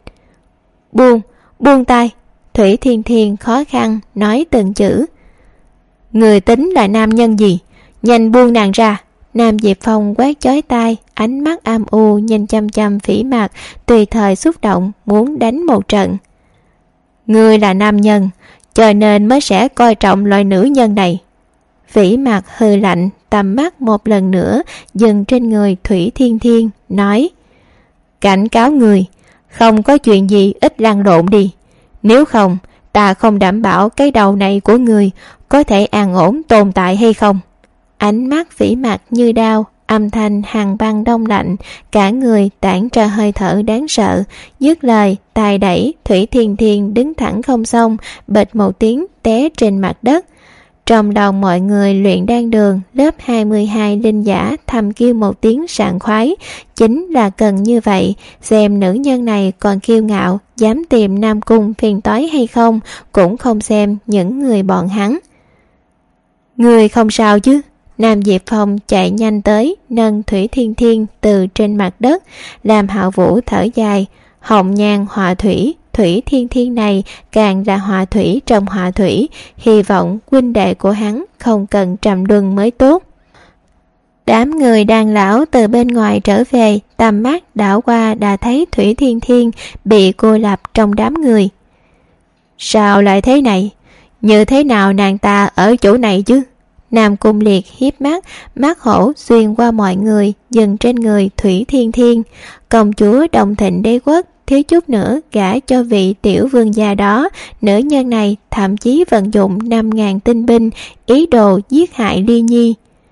Buông tay. Thủy Thiên Thiên khó khăn nói từng chữ. Người tính là nam nhân gì? Nhanh buông nàng ra. Nam Diệp Phong quát chói tai, ánh mắt âm u nhìn chăm chăm Phỉ Mặc, tùy thời xúc động muốn đánh một trận. Ngươi là nam nhân, cho nên mới sẽ coi trọng loại nữ nhân này. Phỉ Mặc hừ lạnh, tầm mắt một lần nữa dừng trên người Thủy Thiên Thiên, nói: cảnh cáo người, không có chuyện gì ít lăn lộn đi, nếu không ta không đảm bảo cái đầu này của người có thể an ổn tồn tại hay không. Ánh mắt Phỉ Mặc như đao, âm thanh hàn băng đông lạnh, cả người tản ra hơi thở đáng sợ. Dứt lời, tài đẩy Thủy Thiên Thiên đứng thẳng không xong, bịch một tiếng té trên mặt đất. Trong lòng mọi người luyện đan đường lớp 22 linh giả thầm kêu một tiếng sảng khoái. Chính là cần như vậy, xem nữ nhân này còn kiêu ngạo, dám tìm Nam Cung phiền toái hay không, cũng không xem những người bọn hắn. Người không sao chứ? Nam Diệp Phong chạy nhanh tới, nâng Thủy Thiên Thiên từ trên mặt đất, làm Hạo Vũ thở dài. Hồng nhan họa thủy, Thủy Thiên Thiên này càng là họa thủy trong họa thủy, hy vọng huynh đệ của hắn không cần trầm luân mới tốt. Đám người đàn lão từ bên ngoài trở về, tầm mắt đảo qua đã thấy Thủy Thiên Thiên bị cô lập trong đám người. Sao lại thế này? Như thế nào nàng ta ở chỗ này chứ? Nam Cung Liệt hiếp mắt, mắt hổ xuyên qua mọi người, dừng trên người Thủy Thiên Thiên. Công chúa Đồng Thịnh Đế Quốc thiếu chút nữa gả cho vị tiểu vương gia đó. Nữ nhân này thậm chí vận dụng 5.000 tinh binh, ý đồ giết hại Ly Nhi.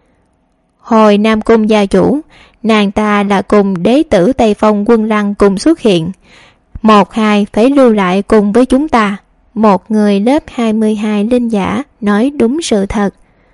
Hồi Nam Cung gia chủ, nàng ta là cùng đế tử Tây Phong Quân Lăng cùng xuất hiện. 1-2 phải lưu lại cùng với chúng ta. Một người lớp 22 linh giả nói đúng sự thật.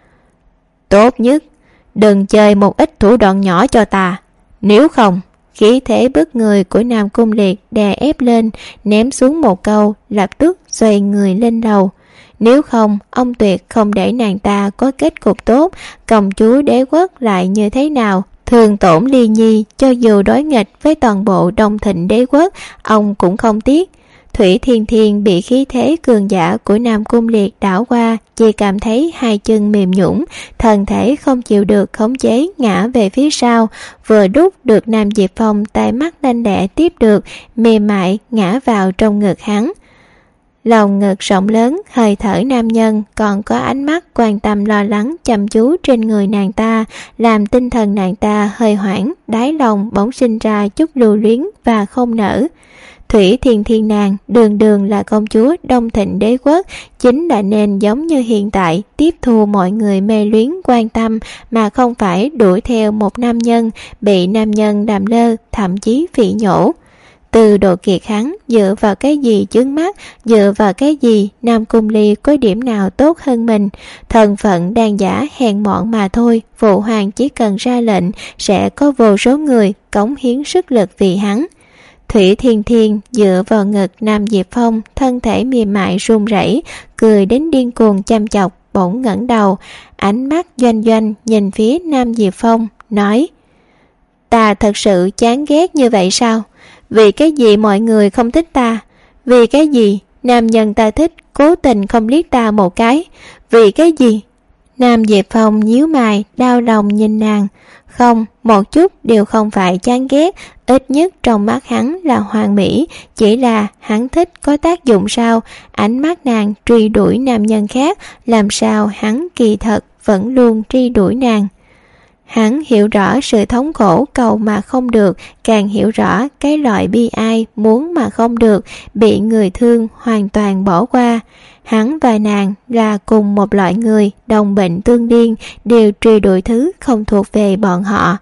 Tốt nhất, đừng chơi một ít thủ đoạn nhỏ cho ta. Nếu không, khí thế bức người của Nam Cung Liệt đè ép lên, ném xuống một câu, lập tức xoay người lên đầu. Nếu không, ông tuyệt không để nàng ta có kết cục tốt. Công chúa đế quốc lại như thế nào, thường tổn Ly Nhi, cho dù đối nghịch với toàn bộ Đông Thịnh Đế Quốc, ông cũng không tiếc. Thủy Thiên Thiên bị khí thế cường giả của Nam Cung Liệt đảo qua, chỉ cảm thấy hai chân mềm nhũn, thân thể không chịu được khống chế ngã về phía sau. Vừa đút được Nam Diệp Phong tay mắt đanh đẻ tiếp được, mềm mại ngã vào trong ngực hắn. Lòng ngực rộng lớn, hơi thở nam nhân, còn có ánh mắt quan tâm lo lắng chăm chú trên người nàng ta, làm tinh thần nàng ta hơi hoảng, đáy lòng bỗng sinh ra chút lưu luyến và không nở. Thủy Thiên Thiên nàng đường đường là công chúa Đông Thịnh Đế Quốc, chính là nên giống như hiện tại, tiếp thu mọi người mê luyến quan tâm, mà không phải đuổi theo một nam nhân, bị nam nhân đàm lơ, thậm chí phỉ nhổ. Từ Độ Kiệt hắn dựa vào cái gì chướng mắt, dựa vào cái gì Nam Cung Ly có điểm nào tốt hơn mình. Thân phận đàn giả hèn mọn mà thôi, Phụ Hoàng chỉ cần ra lệnh sẽ có vô số người cống hiến sức lực vì hắn. Thủy Thiên Thiên dựa vào ngực Nam Diệp Phong, thân thể mềm mại run rẩy, cười đến điên cuồng chăm chọc, bỗng ngẩng đầu, ánh mắt doanh doanh nhìn phía Nam Diệp Phong, nói: ta thật sự chán ghét như vậy sao? Vì cái gì mọi người không thích ta? Vì cái gì nam nhân ta thích cố tình không liếc ta một cái? Vì cái gì? Nam Diệp Phong nhíu mày, đau lòng nhìn nàng. Không, một chút đều không phải chán ghét, ít nhất trong mắt hắn là hoàn mỹ, chỉ là hắn thích có tác dụng sao? Ánh mắt nàng truy đuổi nam nhân khác, làm sao hắn kỳ thật vẫn luôn truy đuổi nàng? Hắn hiểu rõ sự thống khổ cầu mà không được, càng hiểu rõ cái loại bi ai muốn mà không được, bị người thương hoàn toàn bỏ qua. Hắn và nàng là cùng một loại người, đồng bệnh tương điên, đều truy đuổi thứ không thuộc về bọn họ.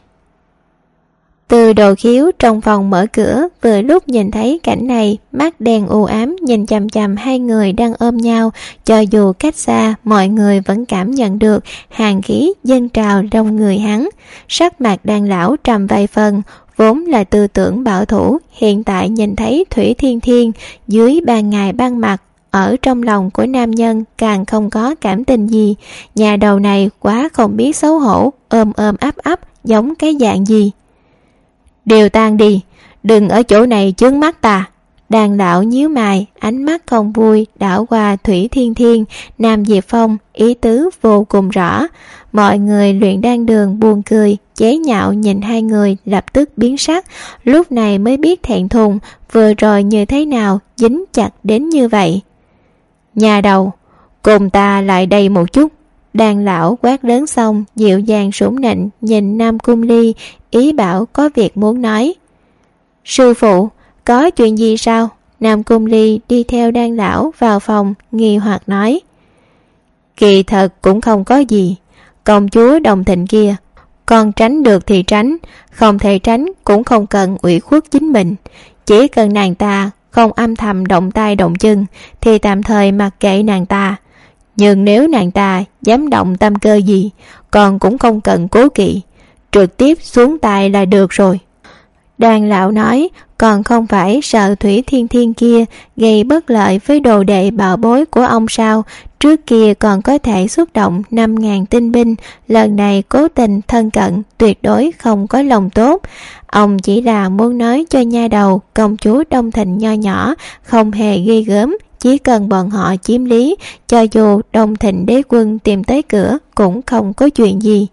Từ Đồ Khiếu trong phòng mở cửa, vừa lúc nhìn thấy cảnh này, mắt đen u ám nhìn chằm chằm hai người đang ôm nhau. Cho dù cách xa, mọi người vẫn cảm nhận được hàn khí dâng trào trong người hắn. Sắc mặt đàn lão trầm vài phần, vốn là tư tưởng bảo thủ, hiện tại nhìn thấy Thủy Thiên Thiên dưới ban ngày ban mặt, ở trong lòng của nam nhân càng không có cảm tình gì. Nhà đầu này quá không biết xấu hổ, ôm ấp giống cái dạng gì. Đều tan đi, đừng ở chỗ này chướng mắt ta. Đàn lão nhíu mày, ánh mắt không vui đảo qua Thủy Thiên Thiên. Nam Diệp Phong ý tứ vô cùng rõ. Mọi người luyện đan đường buồn cười, chế nhạo nhìn hai người lập tức biến sắc, lúc này mới biết thẹn thùng, vừa rồi như thế nào dính chặt đến như vậy. Nhà đầu, cùng ta lại đây một chút. Đan lão quát lớn xong, dịu dàng sủng nịnh nhìn Nam Cung Ly, ý bảo có việc muốn nói. Sư phụ, có chuyện gì sao? Nam Cung Ly đi theo Đan lão vào phòng, nghi hoặc nói. Kỳ thật cũng không có gì. Công chúa Đồng Thịnh kia, con tránh được thì tránh, không thể tránh cũng không cần ủy khuất chính mình. Chỉ cần nàng ta không âm thầm động tay động chân thì tạm thời mặc kệ nàng ta. Nhưng nếu nàng ta dám động tâm cơ gì, con cũng không cần cố kỵ, trực tiếp xuống tay là được rồi. Đan lão nói, còn không phải sợ Thủy Thiên Thiên kia gây bất lợi với đồ đệ bảo bối của ông sao? Trước kia còn có thể xuất động 5.000 tinh binh, lần này cố tình thân cận, tuyệt đối không có lòng tốt. Ông chỉ là muốn nói cho nha đầu công chúa Đông Thịnh nho nhỏ không hề ghê gớm, chỉ cần bọn họ chiếm lý, cho dù Đông Thịnh đế quân tìm tới cửa cũng không có chuyện gì.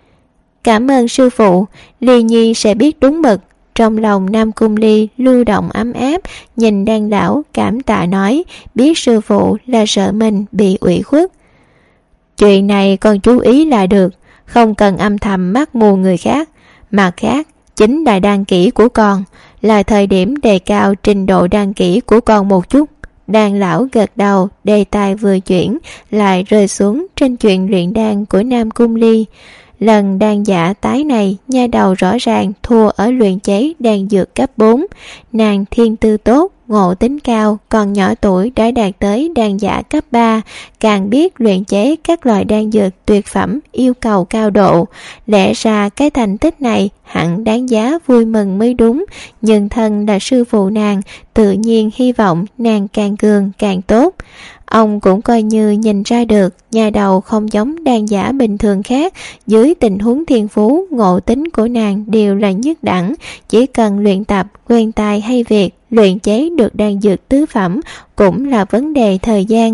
Cảm ơn sư phụ, Ly Nhi sẽ biết đúng mực. Trong lòng Nam Cung Ly lưu động ấm áp, nhìn Đan lão cảm tạ nói, biết sư phụ là sợ mình bị ủy khuất. Chuyện này con chú ý là được, không cần âm thầm mắc mù người khác. Mặt khác, chính là đan kỹ của con, là thời điểm đề cao trình độ đan kỹ của con một chút. Đan lão gật đầu, đề tài vừa chuyển lại rơi xuống trên chuyện luyện đan của Nam Cung Ly. Lần đan giả tái này, nha đầu rõ ràng thua ở luyện chế đan dược cấp 4. Nàng thiên tư tốt, ngộ tính cao, còn nhỏ tuổi đã đạt tới đan giả cấp 3, càng biết luyện chế các loại đan dược tuyệt phẩm yêu cầu cao độ. Lẽ ra cái thành tích này hẳn đáng giá vui mừng mới đúng, nhưng thân là sư phụ nàng, tự nhiên hy vọng nàng càng cường càng tốt. Ông cũng coi như nhìn ra được nhà đầu không giống đan giả bình thường khác, dưới tình huống thiên phú, ngộ tính của nàng đều là nhất đẳng, chỉ cần luyện tập, quen tài hay việc, luyện chế được đan dược tứ phẩm cũng là vấn đề thời gian.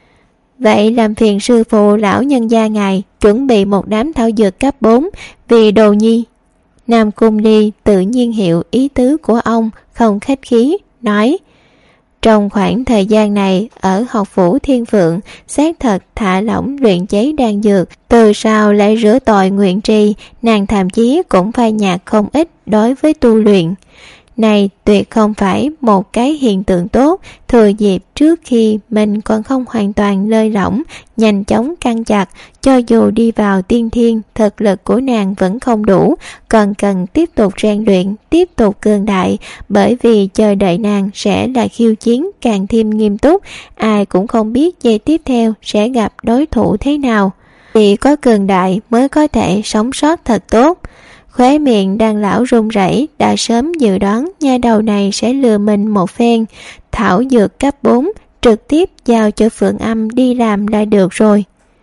Vậy làm phiền sư phụ lão nhân gia ngài chuẩn bị một đám thảo dược cấp 4 vì Đồ Nhi. Nam Cung Ly tự nhiên hiểu ý tứ của ông, không khách khí, nói. Trong khoảng thời gian này, ở học phủ Thiên Phượng, xác thật thả lỏng luyện chế đan dược, từ sau lại rửa tội nguyện tri, nàng thậm chí cũng phai nhạt không ít đối với tu luyện. Này tuyệt không phải một cái hiện tượng tốt, thừa dịp trước khi mình còn không hoàn toàn lơi lỏng, nhanh chóng căng chặt, cho dù đi vào tiên thiên, thực lực của nàng vẫn không đủ, còn cần tiếp tục rèn luyện, tiếp tục cường đại, bởi vì chờ đợi nàng sẽ là khiêu chiến càng thêm nghiêm túc, ai cũng không biết giây tiếp theo sẽ gặp đối thủ thế nào. Chỉ có cường đại mới có thể sống sót thật tốt. Khóe miệng Đan lão run rẩy, đã sớm dự đoán nha đầu này sẽ lừa mình một phen. Thảo dược cấp 4 trực tiếp giao cho Phượng Âm đi làm là được rồi.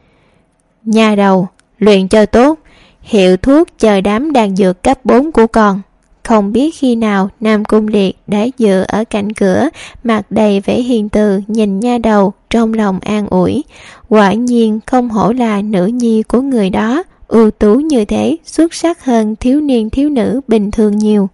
Nha đầu, luyện cho tốt, hiệu thuốc chờ đám đan dược cấp 4 của con. Không biết khi nào Nam Cung Liệt đã dựa ở cạnh cửa, mặt đầy vẻ hiền từ nhìn nha đầu, trong lòng an ủi. Quả nhiên không hổ là nữ nhi của người đó, ưu tú như thế, xuất sắc hơn thiếu niên thiếu nữ bình thường nhiều.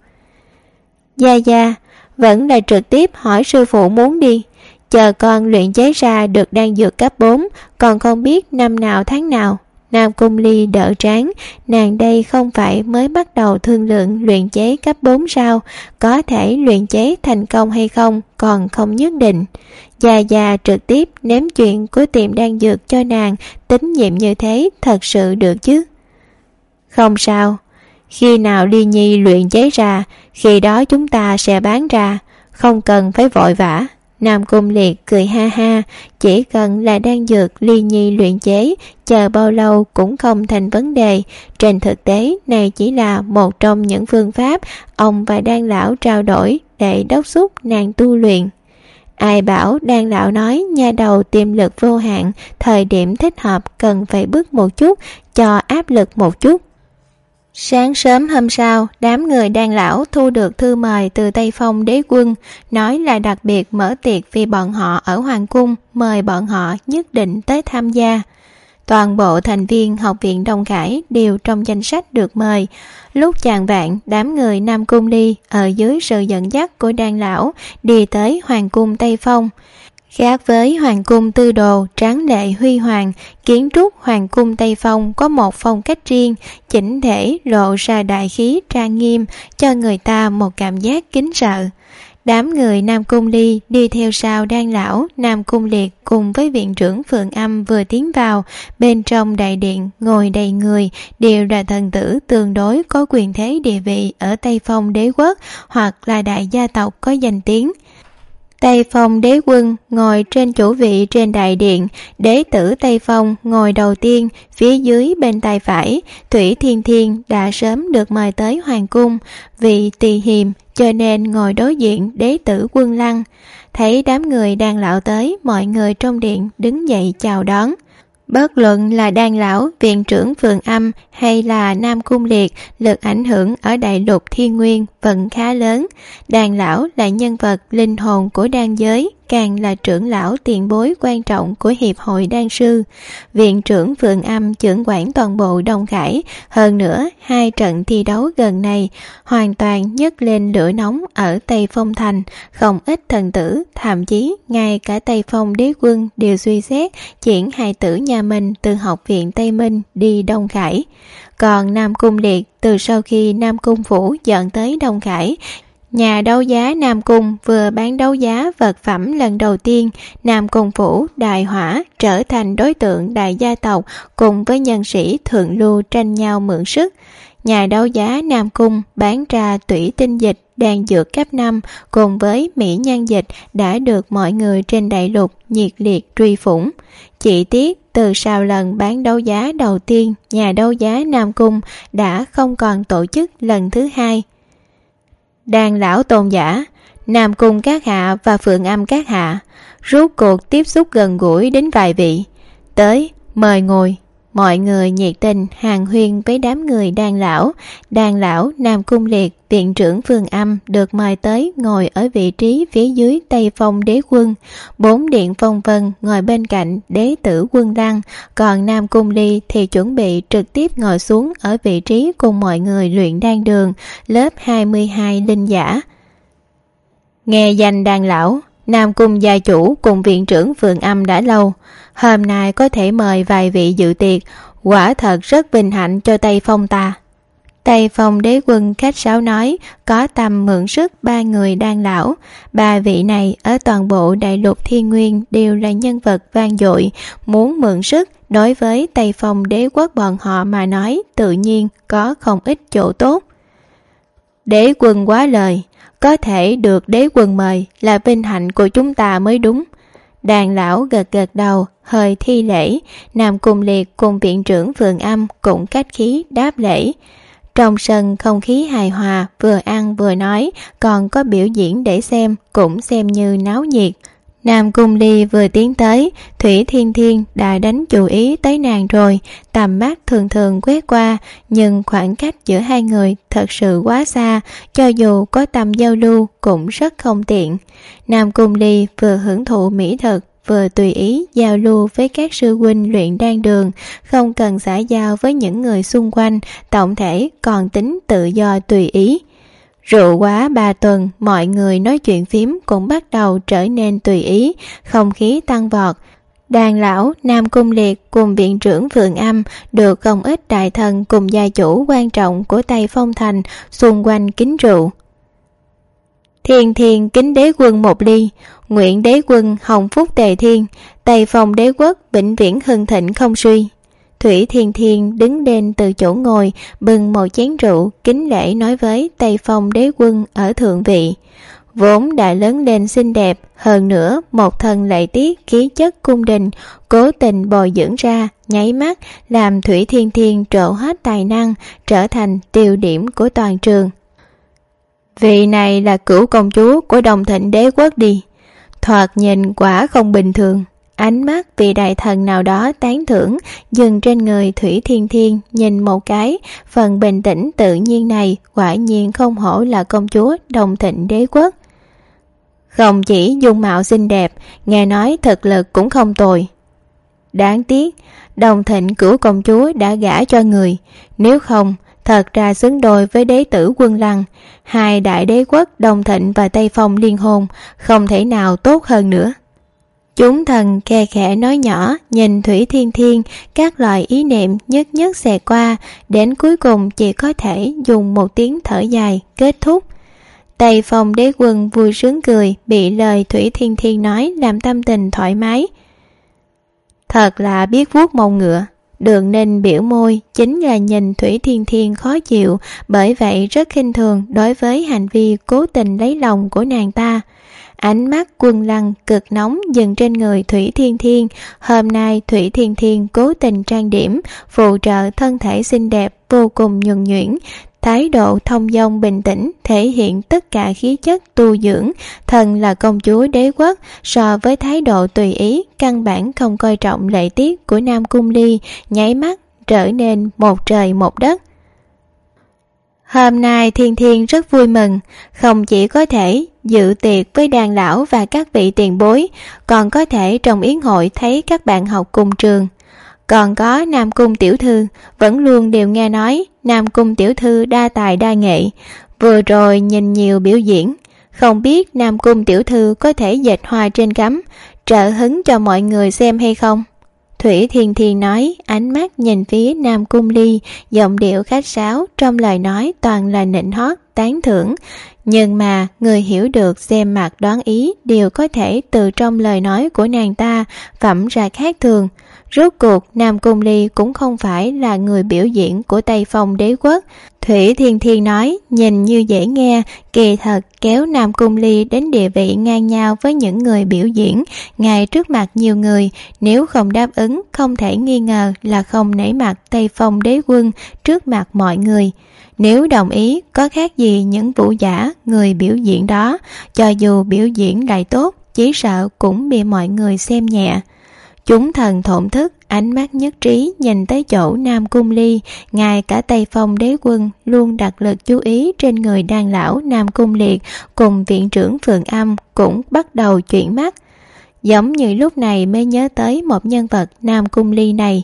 Gia vẫn là trực tiếp hỏi sư phụ muốn đi, chờ con luyện chế ra được đan dược cấp 4, còn không biết năm nào tháng nào. Nam Cung Ly đỡ trán, nàng đây không phải mới bắt đầu thương lượng luyện chế cấp 4 sao, có thể luyện chế thành công hay không còn không nhất định. Gia trực tiếp ném chuyện của tiệm đan dược cho nàng, tín nhiệm như thế thật sự được chứ? Không sao, khi nào Ly Nhi luyện chế ra, khi đó chúng ta sẽ bán ra, không cần phải vội vã. Nam Cung Liệt cười ha ha, chỉ cần là đan dược Ly Nhi luyện chế, chờ bao lâu cũng không thành vấn đề. Trên thực tế, này chỉ là một trong những phương pháp ông và Đan lão trao đổi để đốc thúc nàng tu luyện. Ai bảo Đan lão nói nha đầu tiềm lực vô hạn, thời điểm thích hợp cần phải bước một chút, cho áp lực một chút. Sáng sớm hôm sau, đám người Đan lão thu được thư mời từ Tây Phong đế quân, nói là đặc biệt mở tiệc vì bọn họ ở Hoàng cung, mời bọn họ nhất định tới tham gia. toàn bộ thành viên học viện Đông Khải đều trong danh sách được mời. Lúc chạng vạng, đám người Nam Cung Ly ở dưới sự dẫn dắt của Đan lão đi tới Hoàng cung Tây Phong. Khác với Hoàng cung Tư Đồ tráng lệ huy hoàng, kiến trúc Hoàng cung Tây Phong có một phong cách riêng, chỉnh thể lộ ra đại khí trang nghiêm, cho người ta một cảm giác kính sợ. Đám người Nam Cung Ly đi theo sau Đan lão, Nam Cung Liệt cùng với viện trưởng Phượng Âm vừa tiến vào. Bên trong đại điện ngồi đầy người, đều là thần tử tương đối có quyền thế địa vị ở Tây Phong đế quốc hoặc là đại gia tộc có danh tiếng. Tây Phong đế quân ngồi trên chủ vị trên đại điện, đế tử Tây Phong ngồi đầu tiên, phía dưới bên tay phải. Thủy Thiên Thiên đã sớm được mời tới hoàng cung, vì tỳ hiềm cho nên ngồi đối diện đế tử Quân Lăng. Thấy đám người Đan lão tới, mọi người trong điện đứng dậy chào đón. Bất luận là Đan lão, viện trưởng Phượng Âm hay là Nam Cung Liệt, lực ảnh hưởng ở đại lục Thiên Nguyên vẫn khá lớn. Đan lão là nhân vật linh hồn của đan giới, càng là trưởng lão tiền bối quan trọng của Hiệp hội Đan sư. Viện trưởng Phượng Âm trưởng quản toàn bộ Đông Khải. Hơn nữa, 2 trận thi đấu gần này hoàn toàn nhấc lên lửa nóng ở Tây Phong thành. Không ít thần tử, thậm chí ngay cả Tây Phong đế quân đều suy xét chuyển hài tử nhà mình từ học viện Tây Minh đi Đông Khải. Còn Nam Cung Liệt, từ sau khi Nam Cung phủ dọn tới Đông Khải, nhà đấu giá Nam Cung vừa bán đấu giá vật phẩm lần đầu tiên, Nam Cung phủ đại hỏa, trở thành đối tượng đại gia tộc cùng với nhân sĩ thượng lưu tranh nhau mượn sức. Nhà đấu giá Nam Cung bán ra tủy tinh dịch, đan dược cấp 5 cùng với mỹ nhân dịch đã được mọi người trên đại lục nhiệt liệt truy phủng. Chỉ tiếc từ sau lần bán đấu giá đầu tiên, nhà đấu giá Nam Cung đã không còn tổ chức lần thứ 2. Đan lão tôn giả, Nam Cung các hạ và Phượng Âm các hạ, rốt cuộc tiếp xúc gần gũi đến vài vị. Tới, mời ngồi. Mọi người nhiệt tình hàn huyên với đám người Đan lão, Nam Cung Liệt, viện trưởng Phượng Âm được mời tới ngồi ở vị trí phía dưới Tây Phong đế quân. 4 điện phong vân ngồi bên cạnh đế tử Quân Lăng, còn Nam Cung Ly thì chuẩn bị trực tiếp ngồi xuống ở vị trí cùng mọi người luyện đan đường, lớp 22 linh giả. Nghe danh Đan lão, Nam Cung gia chủ cùng viện trưởng Phượng Âm đã lâu, hôm nay có thể mời vài vị dự tiệc, quả thật rất vinh hạnh cho Tây Phong ta. Tây Phong đế quân khách sáo nói, có tầm mượn sức 3 người Đan lão. 3 vị này ở toàn bộ đại lục Thiên Nguyên đều là nhân vật vang dội, muốn mượn sức đối với Tây Phong đế quốc bọn họ mà nói tự nhiên có không ít chỗ tốt. Đế quân quá lời, có thể được đế quân mời là vinh hạnh của chúng ta mới đúng. Đàn lão gật gật đầu, hơi thi lễ. Nam Cung Liệt cùng viện trưởng Phượng Âm cũng khách khí đáp lễ. Trong sân không khí hài hòa, vừa ăn vừa nói, còn có biểu diễn để xem, cũng xem như náo nhiệt. Nam Cung Ly vừa tiến tới, Thủy Thiên Thiên đã đánh chú ý tới nàng rồi, tầm mắt thường thường quét qua, nhưng khoảng cách giữa hai người thật sự quá xa, cho dù có tầm giao lưu cũng rất không tiện. Nam Cung Ly vừa hưởng thụ mỹ thực, vừa tùy ý giao lưu với các sư huynh luyện đan đường, không cần xã giao với những người xung quanh, tổng thể còn tính tự do tùy ý. Rượu quá 3 tuần, mọi người nói chuyện phím cũng bắt đầu trở nên tùy ý, không khí tăng vọt. Đàn lão Nam Cung Liệt cùng viện trưởng Phượng Âm được không ít đại thần cùng gia chủ quan trọng của Tây Phong thành xung quanh kính rượu. Thiên Thiên kính đế quân 1 ly, nguyện đế quân hồng phúc tề thiên, Tây Phong đế quốc vĩnh viễn hưng thịnh không suy. Thủy Thiên Thiên đứng lên từ chỗ ngồi, bưng một chén rượu, kính lễ nói với Tây Phong đế quân ở thượng vị. Vốn đã lớn lên xinh đẹp, hơn nữa một thân lệ tiết khí chất cung đình, cố tình bồi dưỡng ra, nháy mắt làm Thủy Thiên Thiên trổ hết tài năng, trở thành tiêu điểm của toàn trường. Vị này là cửu công chúa của Đồng Thịnh đế quốc đi, thoạt nhìn quả không bình thường. Ánh mắt vị đại thần nào đó tán thưởng dừng trên người Thủy Thiên Thiên, nhìn một cái, phần bình tĩnh tự nhiên này quả nhiên không hổ là công chúa Đồng Thịnh đế quốc. Không chỉ dung mạo xinh đẹp, nghe nói thực lực cũng không tồi. Đáng tiếc, Đồng Thịnh cửu công chúa đã gả cho người, nếu không, thật ra xứng đôi với đế tử Quân Lăng. Hai đại đế quốc Đồng Thịnh và Tây Phong liên hôn, không thể nào tốt hơn nữa. Chúng thần khe khẽ nói nhỏ, nhìn Thủy Thiên Thiên, các loại ý niệm nhất nhất xẹt qua, đến cuối cùng chỉ có thể dùng một tiếng thở dài kết thúc. Tây Phong đế quân vui sướng cười, bị lời Thủy Thiên Thiên nói làm tâm tình thoải mái. Thật là biết vuốt mông ngựa. Đường Ninh biểu môi, chính là nhìn Thủy Thiên Thiên khó chịu, bởi vậy rất khinh thường đối với hành vi cố tình lấy lòng của nàng ta. Ánh mắt Quân Lăng cực nóng dừng trên người Thủy Thiên Thiên. Hôm nay Thủy Thiên Thiên cố tình trang điểm, phụ trợ thân thể xinh đẹp vô cùng nhuần nhuyễn, thái độ thông dong bình tĩnh thể hiện tất cả khí chất tu dưỡng. Thần là công chúa đế quốc, so với thái độ tùy ý căn bản không coi trọng lễ tiết của Nam Cung Ly, nháy mắt trở nên một trời một đất. Hôm nay Thiên Thiên rất vui mừng, không chỉ có thể dự tiệc với đàn lão và các vị tiền bối, còn có thể trong yến hội thấy các bạn học cùng trường. Còn có Nam Cung tiểu thư, vẫn luôn đều nghe nói Nam Cung tiểu thư đa tài đa nghệ, vừa rồi nhìn nhiều biểu diễn, không biết Nam Cung tiểu thư có thể dệt hoa trên gấm, trợ hứng cho mọi người xem hay không? Thủy Thiên Thiên nói, ánh mắt nhìn phía Nam Cung Ly, giọng điệu khách sáo, trong lời nói toàn là nịnh hót, tán thưởng. Nhưng mà người hiểu được xem mặt đoán ý đều có thể từ trong lời nói của nàng ta phẩm ra khác thường. Rốt cuộc Nam Cung Ly cũng không phải là người biểu diễn của Tây Phong đế quốc. Thủy Thiên Thiên nói, nhìn như dễ nghe, kỳ thật kéo Nam Cung Ly đến địa vị ngang nhau với những người biểu diễn ngay trước mặt nhiều người. Nếu không đáp ứng, không thể nghi ngờ là không nể mặt Tây Phong đế quân trước mặt mọi người. Nếu đồng ý, có khác gì những vũ giả người biểu diễn đó, cho dù biểu diễn lại tốt, chỉ sợ cũng bị mọi người xem nhẹ. Chúng thần thổn thức, ánh mắt nhất trí nhìn tới chỗ Nam Cung Ly, ngay cả Tây Phong đế quân luôn đặt lực chú ý trên người đàn lão Nam Cung Liệt cùng viện trưởng Phượng Âm cũng bắt đầu chuyển mắt. Giống như lúc này mới nhớ tới một nhân vật Nam Cung Ly này.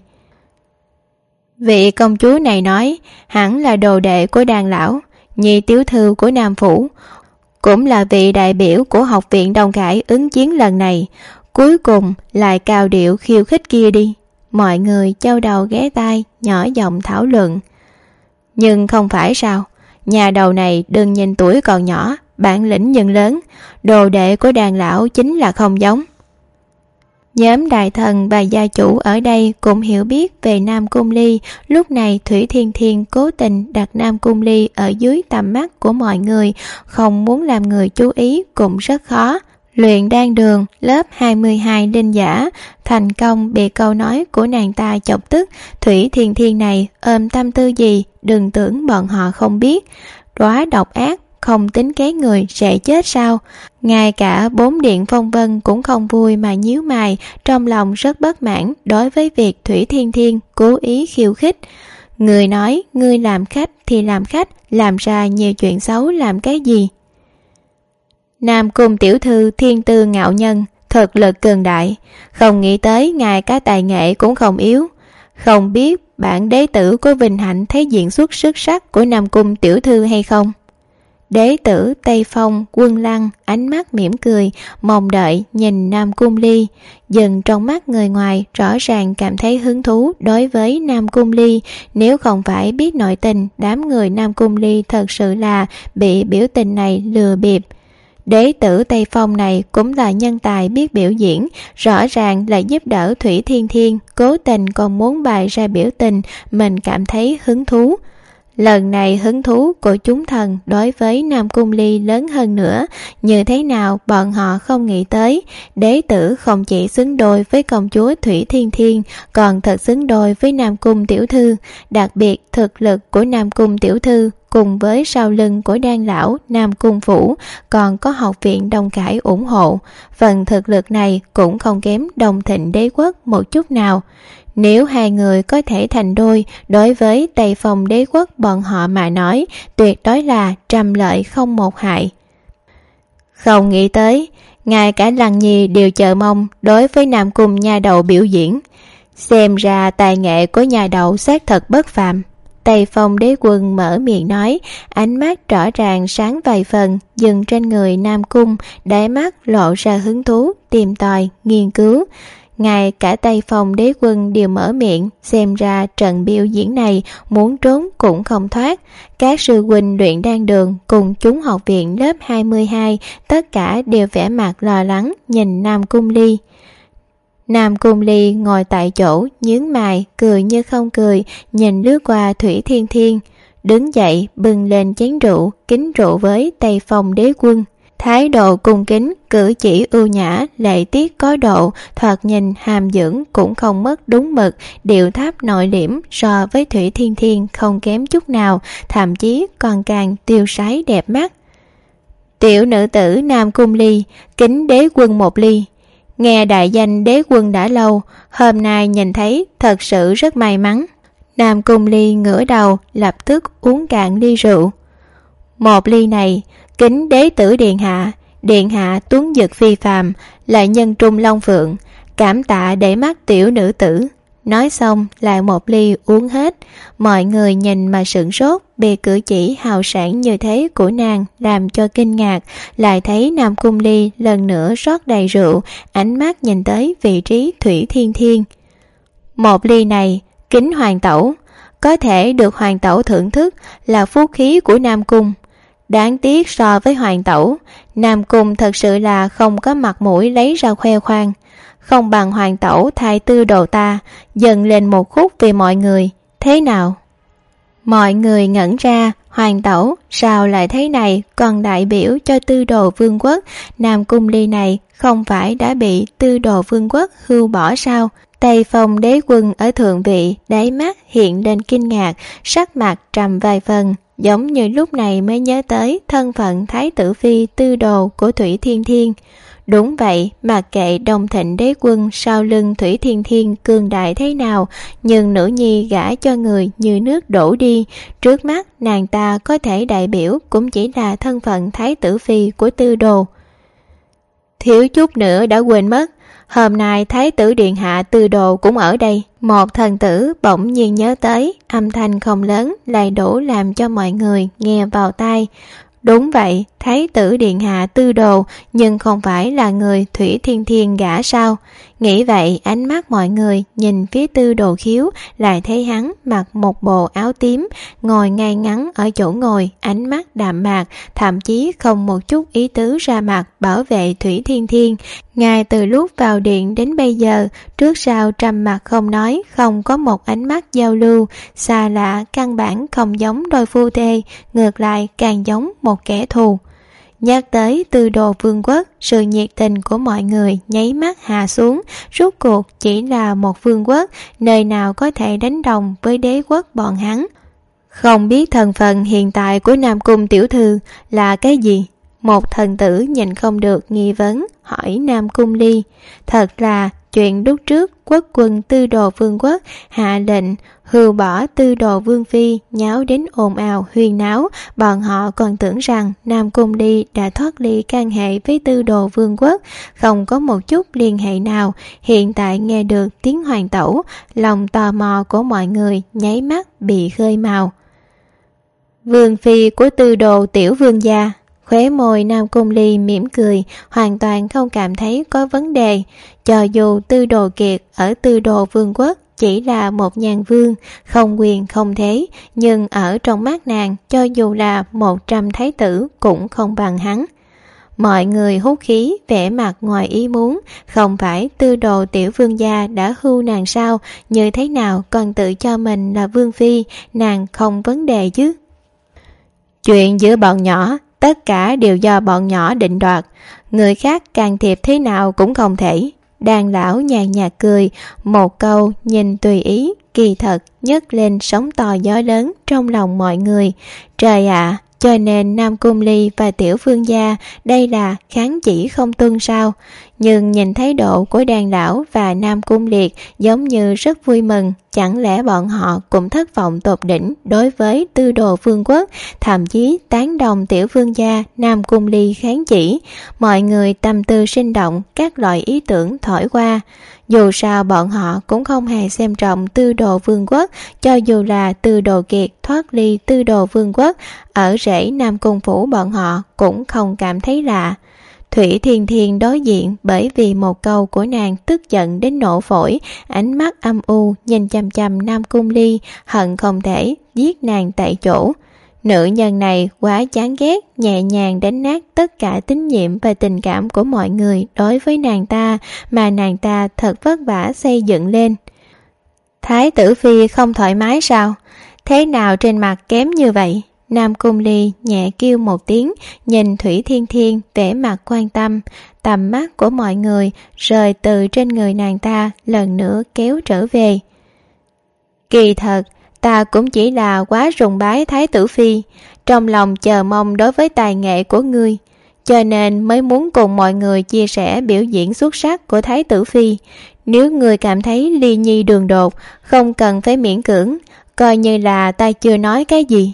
Vị công chúa này nói hẳn là đồ đệ của đàn lão, nhị tiểu thư của Nam Phủ, cũng là vị đại biểu của học viện Đông Khải ứng chiến lần này. Cuối cùng lại cao điệu khiêu khích kia đi. Mọi người châu đầu ghé tai, nhỏ giọng thảo luận. Nhưng không phải sao, nhà đầu này đừng nhìn tuổi còn nhỏ, bản lĩnh nhưng lớn, đồ đệ của đàn lão chính là không giống. Nhóm đại thần và gia chủ ở đây cũng hiểu biết về Nam Cung Ly. Lúc này Thủy Thiên Thiên cố tình đặt Nam Cung Ly ở dưới tầm mắt của mọi người, không muốn làm người chú ý cũng rất khó. Luyện đan đường lớp 22 linh giả thành công bị câu nói của nàng ta chọc tức. Thủy Thiên Thiên này ôm tâm tư gì, đừng tưởng bọn họ không biết. Đóa độc ác, không tính kế người sẽ chết sao? Ngay cả 4 điện phong vân cũng không vui mà nhíu mày, trong lòng rất bất mãn đối với việc Thủy Thiên Thiên cố ý khiêu khích. Người nói ngươi làm khách thì làm khách, làm ra nhiều chuyện xấu làm cái gì? Nam Cung tiểu thư thiên tư ngạo nhân, thực lực cường đại, không nghĩ tới ngài cả tài nghệ cũng không yếu. Không biết bản đế tử có vinh hạnh thấy diễn xuất xuất sắc của Nam Cung tiểu thư hay không? Đế tử Tây Phong Quân Lăng ánh mắt mỉm cười, mong đợi nhìn Nam Cung Ly. Dần trong mắt người ngoài rõ ràng cảm thấy hứng thú đối với Nam Cung Ly. Nếu không phải biết nội tình, đám người Nam Cung Ly thật sự là bị biểu tình này lừa bịp. Đế tử Tây Phong này cũng là nhân tài biết biểu diễn, rõ ràng là giúp đỡ Thủy Thiên Thiên, cố tình còn muốn bày ra biểu tình, mình cảm thấy hứng thú. Lần này hứng thú của chúng thần đối với Nam Cung Ly lớn hơn nữa, như thế nào bọn họ không nghĩ tới, đế tử không chỉ xứng đôi với công chúa Thủy Thiên Thiên, còn thật xứng đôi với Nam Cung tiểu thư, đặc biệt thực lực của Nam Cung tiểu thư cùng với sau lưng của đan lão Nam Cung Phủ còn có học viện Đông Khải ủng hộ, phần thực lực này cũng không kém Đông Thịnh đế quốc một chút nào. Nếu hai người có thể thành đôi, đối với Tây Phong đế quốc bọn họ mà nói, tuyệt đối là trăm lợi không một hại. Không nghĩ tới, ngay cả Lăng Nhi đều chờ mong đối với Nam Cung nha đầu biểu diễn. Xem ra tài nghệ của nhà Đậu xác thật bất phàm. Tây Phong Đế Quân mở miệng nói, ánh mắt rõ ràng sáng vài phần, dừng trên người Nam Cung, đáy mắt lộ ra hứng thú, tìm tòi, nghiên cứu. Ngay cả Tây Phong Đế Quân đều mở miệng, xem ra trận biểu diễn này muốn trốn cũng không thoát. Các sư huynh luyện đan đường cùng chúng học viện lớp 22 tất cả đều vẻ mặt lo lắng nhìn Nam Cung Ly. Nam Cung Ly ngồi tại chỗ, nhướng mày, cười như không cười, nhìn lướt qua Thủy Thiên Thiên. Đứng dậy, bưng lên chén rượu, kính rượu với Tây Phong Đế Quân. Thái độ cung kính, cử chỉ ưu nhã, lễ tiết có độ, thoạt nhìn hàm dưỡng cũng không mất đúng mực, điệu tháp nội liễm so với Thủy Thiên Thiên không kém chút nào, thậm chí còn càng tiêu sái đẹp mắt. Tiểu nữ tử Nam Cung Ly, kính Đế Quân một ly. Nghe đại danh Đế Quân đã lâu, hôm nay nhìn thấy thật sự rất may mắn. Nam Cung Ly ngửa đầu, lập tức uống cạn ly rượu. Một ly này, kính đế tử điện hạ tuấn dực phi phàm, lại nhân trung long phượng, cảm tạ để mắt tiểu nữ tử. Nói xong lại một ly uống hết. Mọi người nhìn mà sửng sốt, bị cử chỉ hào sảng như thế của nàng làm cho kinh ngạc. Lại thấy Nam Cung Ly lần nữa rót đầy rượu, ánh mắt nhìn tới vị trí Thủy Thiên Thiên. Một ly này, kính hoàng tẩu, có thể được hoàng tẩu thưởng thức là phú khí của Nam Cung. Đáng tiếc so với hoàng tẩu, Nam Cung thật sự là không có mặt mũi lấy ra khoe khoang. Không bằng hoàng tẩu thay tư đồ ta, dần lên một khúc vì mọi người. Thế nào? Mọi người ngẩn ra, hoàng tẩu sao lại thế này, còn đại biểu cho tư đồ vương quốc. Nam Cung Ly này không phải đã bị tư đồ vương quốc hưu bỏ sao? Tây Phong Đế Quân ở thượng vị, đáy mắt hiện lên kinh ngạc, sắc mặt trầm vài phần, giống như lúc này mới nhớ tới thân phận Thái tử Phi tư đồ của Thủy Thiên Thiên. Đúng vậy, mặc kệ Đông Thịnh Đế Quân sau lưng Thủy Thiên Thiên cường đại thế nào, nhưng nữ nhi gả cho người như nước đổ đi, trước mắt nàng ta có thể đại biểu cũng chỉ là thân phận Thái tử Phi của tư đồ. Thiếu chút nữa đã quên mất, hôm nay Thái tử điện hạ tư đồ cũng ở đây. Một thần tử bỗng nhiên nhớ tới, âm thanh không lớn lại đủ làm cho mọi người nghe vào tai. Đúng vậy, Thái tử điện hạ tư đồ, nhưng không phải là người Thủy Thiên Thiên gả sao? Nghĩ vậy, ánh mắt mọi người nhìn phía tư đồ khiếu, lại thấy hắn mặc một bộ áo tím, ngồi ngay ngắn ở chỗ ngồi, ánh mắt đạm mạc, thậm chí không một chút ý tứ ra mặt bảo vệ Thủy Thiên Thiên. Ngay từ lúc vào điện đến bây giờ, trước sau trầm mặc không nói, không có một ánh mắt giao lưu, xa lạ, căn bản không giống đôi phu thê, ngược lại càng giống một kẻ thù. Nhắc tới tư đồ vương quốc, sự nhiệt tình của mọi người nháy mắt hạ xuống, rốt cuộc chỉ là một vương quốc, nơi nào có thể đánh đồng với đế quốc bọn hắn. Không biết thân phận hiện tại của Nam Cung tiểu thư là cái gì? Một thần tử nhìn không được nghi vấn, hỏi Nam Cung Ly. Thật là chuyện lúc trước quốc quân tư đồ vương quốc hạ lệnh hưu bỏ tư đồ vương phi, nháo đến ồn ào huyên náo, bọn họ còn tưởng rằng Nam Cung Ly đã thoát ly can hệ với tư đồ vương quốc, không có một chút liên hệ nào. Hiện tại nghe được tiếng hoàng tẩu, lòng tò mò của mọi người nháy mắt bị khơi mào. Vương phi của tư đồ tiểu vương gia. Khóe môi Nam Cung Ly mỉm cười, hoàn toàn không cảm thấy có vấn đề. Cho dù tư đồ kiệt ở tư đồ vương quốc chỉ là một nhàn vương, không quyền không thế, nhưng ở trong mắt nàng, cho dù là 100 thái tử cũng không bằng hắn. Mọi người hút khí, vẻ mặt ngoài ý muốn, không phải tư đồ tiểu vương gia đã hưu nàng sao, như thế nào còn tự cho mình là vương phi, nàng không vấn đề chứ. Chuyện giữa bọn nhỏ, tất cả đều do bọn nhỏ định đoạt, người khác can thiệp thế nào cũng không thể. Đàn lão nhàn nhạt cười, một câu nhìn tùy ý, kỳ thật nhấc lên sóng to gió lớn trong lòng mọi người. Trời ạ, cho nên Nam Cung Ly và Tiểu Vương gia đây là kháng chỉ không tuân sao? Nhưng nhìn thái độ của Đan Lão và Nam Cung Liệt giống như rất vui mừng, chẳng lẽ bọn họ cũng thất vọng tột đỉnh đối với Tư Đồ Vương quốc, thậm chí tán đồng Tiểu Vương gia Nam Cung Ly kháng chỉ. Mọi người tâm tư sinh động, các loại ý tưởng thổi qua. Dù sao bọn họ cũng không hề xem trọng Tư Đồ Vương quốc, cho dù là Tư Đồ Kiệt thoát ly Tư Đồ Vương quốc, ở rễ Nam Cung phủ bọn họ cũng không cảm thấy lạ. Thủy Thiên Thiên đối diện bởi vì một câu của nàng tức giận đến nổ phổi, ánh mắt âm u nhìn chằm chằm Nam Cung Ly, hận không thể giết nàng tại chỗ. Nữ nhân này quá chán ghét, nhẹ nhàng đánh nát tất cả tín nhiệm và tình cảm của mọi người đối với nàng ta mà nàng ta thật vất vả xây dựng lên. Thái tử phi không thoải mái sao? Thế nào trên mặt kém như vậy? Nam Cung Ly nhẹ kêu một tiếng, nhìn Thủy Thiên Thiên vẻ mặt quan tâm, tầm mắt của mọi người rời từ trên người nàng ta lần nữa kéo trở về. Kỳ thật, ta cũng chỉ là quá sùng bái Thái tử phi, trong lòng chờ mong đối với tài nghệ của ngươi, cho nên mới muốn cùng mọi người chia sẻ biểu diễn xuất sắc của Thái tử phi. Nếu ngươi cảm thấy ly nhi đường đột, không cần phải miễn cưỡng, coi như là ta chưa nói cái gì.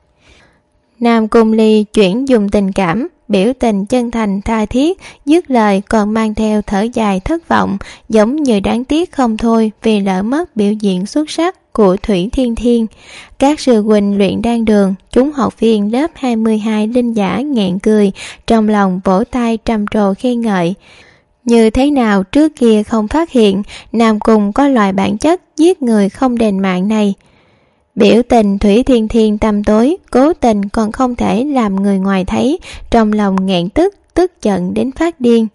Nam Cung Ly chuyển dùng tình cảm, biểu tình chân thành tha thiết, dứt lời còn mang theo thở dài thất vọng, giống như đáng tiếc không thôi vì lỡ mất biểu diễn xuất sắc của Thủy Thiên Thiên. Các sư huynh luyện đan đường, chúng học viên lớp 22 linh giả nghẹn cười, trong lòng vỗ tay trầm trồ khen ngợi. Như thế nào trước kia không phát hiện Nam Cung có loại bản chất giết người không đền mạng này. Biểu tình Thủy Thiên Thiên tăm tối, cố tình còn không thể làm người ngoài thấy, trong lòng nghẹn tức giận đến phát điên.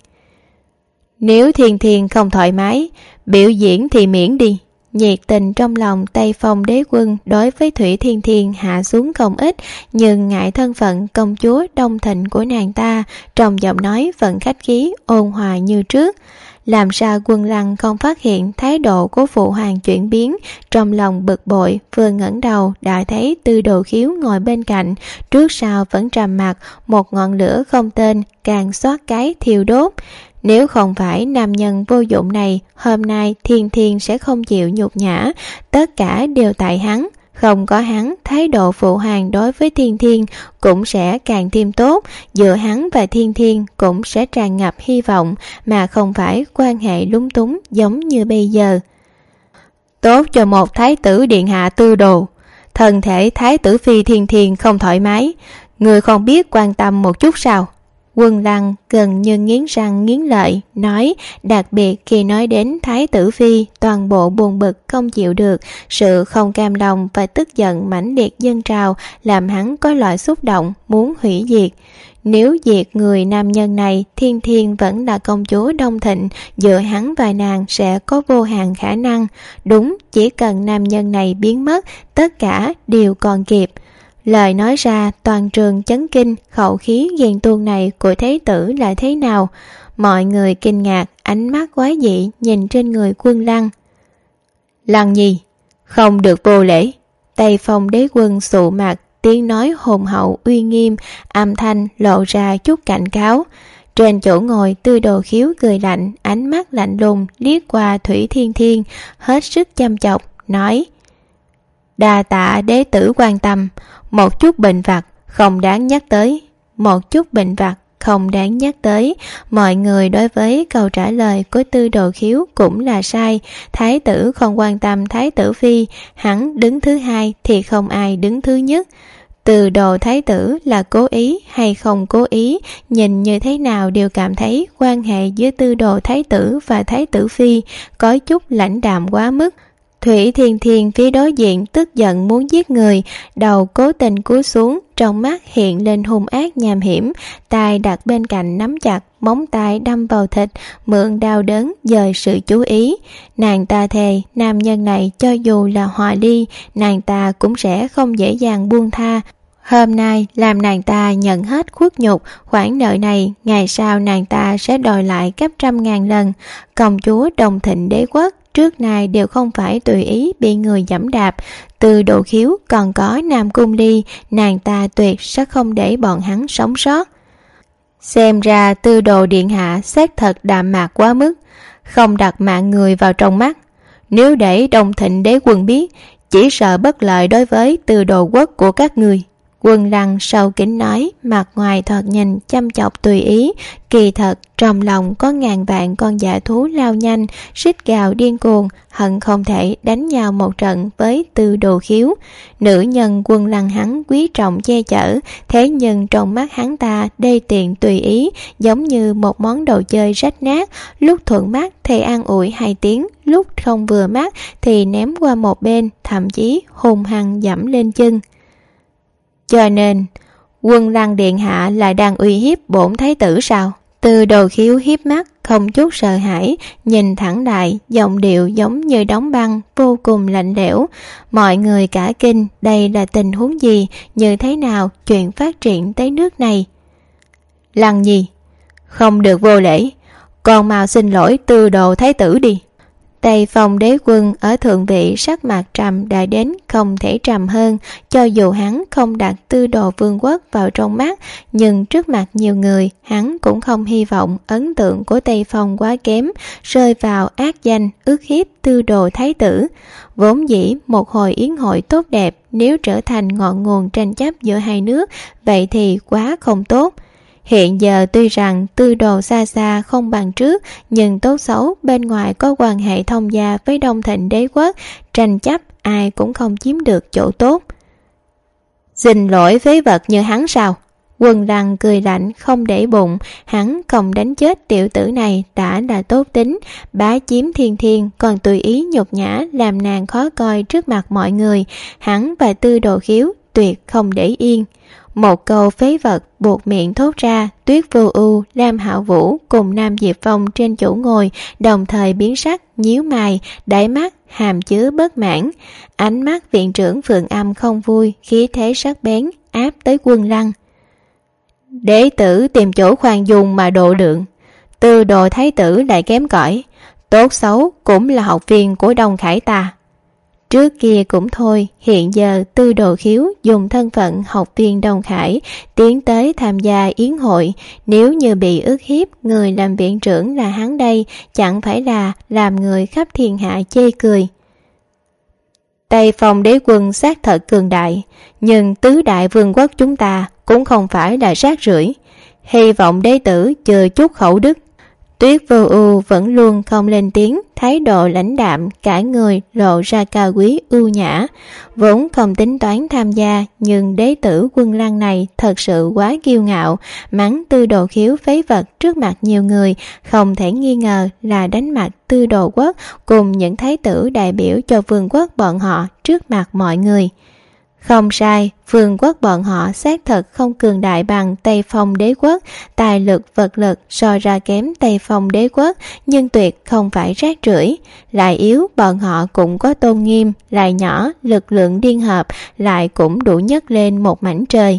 Nếu Thiên Thiên không thoải mái, biểu diễn thì miễn đi. Nhiệt tình trong lòng Tây Phong đế quân đối với Thủy Thiên Thiên hạ xuống không ít, nhưng ngại thân phận công chúa Đông Thịnh của nàng ta, trong giọng nói vẫn khách khí ôn hòa như trước. Làm sao Quân Lăng không phát hiện thái độ của phụ hoàng chuyển biến, trong lòng bực bội, vừa ngẩng đầu đã thấy Tư Đồ Khiếu ngồi bên cạnh, trước sau vẫn trầm mặc, một ngọn lửa không tên càng xoát cái thiêu đốt. Nếu không phải nam nhân vô dụng này, hôm nay Thiên Thiên sẽ không chịu nhục nhã, tất cả đều tại hắn. Không có hắn, thái độ phụ hoàng đối với Thiên Thiên cũng sẽ càng thêm tốt, giữa hắn và Thiên Thiên cũng sẽ tràn ngập hy vọng, mà không phải quan hệ lúng túng giống như bây giờ. Tốt cho một thái tử điện hạ Tư Đồ, thân thể thái tử phi Thiên Thiên không thoải mái, người không biết quan tâm một chút sao? Quân Lăng gần như nghiến răng nghiến lợi nói, đặc biệt khi nói đến Thái tử phi, toàn bộ buồn bực không chịu được, sự không cam lòng và tức giận mãnh liệt dâng trào làm hắn có loại xúc động muốn hủy diệt. Nếu diệt người nam nhân này, Thiên Thiên vẫn là công chúa Đông Thịnh, giữa hắn và nàng sẽ có vô hạn khả năng. Đúng, chỉ cần nam nhân này biến mất, tất cả đều còn kịp. Lời nói ra toàn trường chấn kinh, khẩu khí ghen tuông này của thái tử là thế nào? Mọi người kinh ngạc, ánh mắt quái dị nhìn trên người Quân Lăng. Lăng Nhi, không được vô lễ. Tây Phong đế quân sụ mặt, tiếng nói hùng hậu uy nghiêm, âm thanh lộ ra chút cảnh cáo. Trên chỗ ngồi Tư Đồ Khiếu cười lạnh, ánh mắt lạnh lùng liếc qua Thủy Thiên Thiên, hết sức chăm chọc, nói: đa tạ đế tử quan tâm, một chút bệnh vặt không đáng nhắc tới. Một chút bệnh vặt không đáng nhắc tới. Mọi người đối với câu trả lời của Tư Đồ Khiếu cũng là sai. Thái tử không quan tâm thái tử phi, hắn đứng thứ hai thì không ai đứng thứ nhất. Tư Đồ thái tử là cố ý hay không cố ý, nhìn như thế nào đều cảm thấy quan hệ giữa Tư Đồ thái tử và thái tử phi có chút lãnh đạm quá mức. Thủy Thiên Thiên phía đối diện tức giận muốn giết người, đầu cố tình cúi xuống, trong mắt hiện lên hung ác nham hiểm, tay đặt bên cạnh nắm chặt, móng tay đâm vào thịt, mượn đau đớn dời sự chú ý. Nàng ta thề, nam nhân này cho dù là hòa ly, nàng ta cũng sẽ không dễ dàng buông tha. Hôm nay làm nàng ta nhận hết khuất nhục, khoản nợ này ngày sau nàng ta sẽ đòi lại gấp 100.000 lần. Công chúa Đông Thịnh đế quốc trước nay đều không phải tùy ý bị người giẫm đạp. Từ Đồ Khiếu còn có Nam Cung Ly, nàng ta tuyệt sẽ không để bọn hắn sống sót. Xem ra Tư Đồ điện hạ xác thật đạm mạc quá mức, không đặt mạng người vào trong mắt. Nếu để Đông Thịnh đế quân biết, chỉ sợ bất lợi đối với Tư Đồ quốc của các người. Quân Lăng sâu kính nói, mặt ngoài thoạt nhìn chăm chọc tùy ý, kỳ thật trong lòng có ngàn vạn con dã thú lao nhanh, rít gào điên cuồng, hận không thể đánh nhau một trận với Tư Đồ Khiếu. Nữ nhân Quân Lăng hắn quý trọng che chở, thế nhưng trong mắt hắn ta đê tiện tùy ý, giống như một món đồ chơi rách nát, lúc thuận mắt thì an ủi 2 tiếng, lúc không vừa mắt thì ném qua một bên, thậm chí hung hăng dẫm lên chân. Cho nên, Quân Lăng điện hạ là đang uy hiếp bổn thái tử sao? Tư Đồ Khiếu hiếp mắt, không chút sợ hãi, nhìn thẳng đại, giọng điệu giống như đóng băng, vô cùng lạnh lẽo. Mọi người cả kinh, đây là tình huống gì, như thế nào chuyện phát triển tới nước này? Lăng Nhi, không được vô lễ, còn mau xin lỗi Tư Đồ thái tử đi. Tây Phong đế quân ở thượng vị sắc mặt trầm đã đến không thể trầm hơn, cho dù hắn không đặt Tư Đồ vương quốc vào trong mắt, nhưng trước mặt nhiều người, hắn cũng không hy vọng ấn tượng của Tây Phong quá kém, rơi vào ác danh ức hiếp Tư Đồ thái tử. Vốn dĩ một hồi yến hội tốt đẹp, nếu trở thành ngọn nguồn tranh chấp giữa hai nước, vậy thì quá không tốt. Hiện giờ tuy rằng Tư Đồ xa xa không bằng trước, nhưng tốt xấu bên ngoài có quan hệ thông gia với Đông Thịnh đế quốc, tranh chấp ai cũng không chiếm được chỗ tốt. Xin lỗi phế vật như hắn sao? Quân Lăng cười lạnh không để bụng, hắn không đánh chết tiểu tử này đã là tốt tính, bá chiếm Thiên Thiên còn tùy ý nhục nhã làm nàng khó coi trước mặt mọi người, hắn và Tư Đồ Khiếu tuyệt không để yên. Một câu phế vật buộc miệng thốt ra, Tuyết Vô Ưu, Lam Hạo Vũ cùng Nam Diệp Phong trên chỗ ngồi đồng thời biến sắc, nhíu mày, đáy mắt hàm chứa bất mãn. Ánh mắt viện trưởng Phượng Âm không vui, khí thế sắc bén áp tới Quân Lăng. Đế tử tìm chỗ khoan dung mà độ lượng, Tư Đồ thái tử lại kém cỏi, tốt xấu cũng là học viên của Đông Khải ta. Trước kia cũng thôi, hiện giờ Tư Đồ Khiếu dùng thân phận học viên Đông Khải tiến tới tham gia yến hội, nếu như bị ức hiếp, người làm viện trưởng là hắn đây, chẳng phải là làm người khắp thiên hạ chê cười. Tây Phong đế quân xác thật cường đại, nhưng tứ đại vương quốc chúng ta cũng không phải là rác rưởi, hy vọng đế tử chừa chút khẩu đức. Tuyết Vô Ưu vẫn luôn không lên tiếng, thái độ lãnh đạm, cả người lộ ra cao quý ưu nhã. Vốn không tính toán tham gia, nhưng đế tử Quân Lăng này thật sự quá kiêu ngạo, mắng Tư Đồ Khiếu phế vật trước mặt nhiều người, không thể nghi ngờ là đánh mặt Tư Đồ quốc cùng những thái tử đại biểu cho vương quốc bọn họ trước mặt mọi người. Không sai, vương quốc bọn họ xác thật không cường đại bằng Tây Phong đế quốc, tài lực vật lực so ra kém Tây Phong đế quốc, nhưng tuyệt không phải rác rưởi. Lại yếu, bọn họ cũng có tôn nghiêm, lại nhỏ, lực lượng liên hợp, lại cũng đủ nhấc lên một mảnh trời.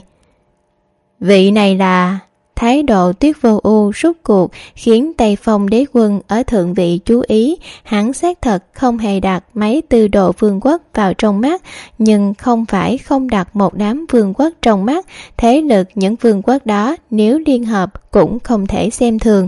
Vị này là... Thái độ Tuyết Vô Ưu rút cuộc khiến Tây Phong đế quân ở thượng vị chú ý, hắn xác thật không hề đặt mấy Tư Đồ vương quốc vào trong mắt, nhưng không phải không đặt một đám vương quốc trong mắt, thế lực những vương quốc đó nếu liên hợp cũng không thể xem thường.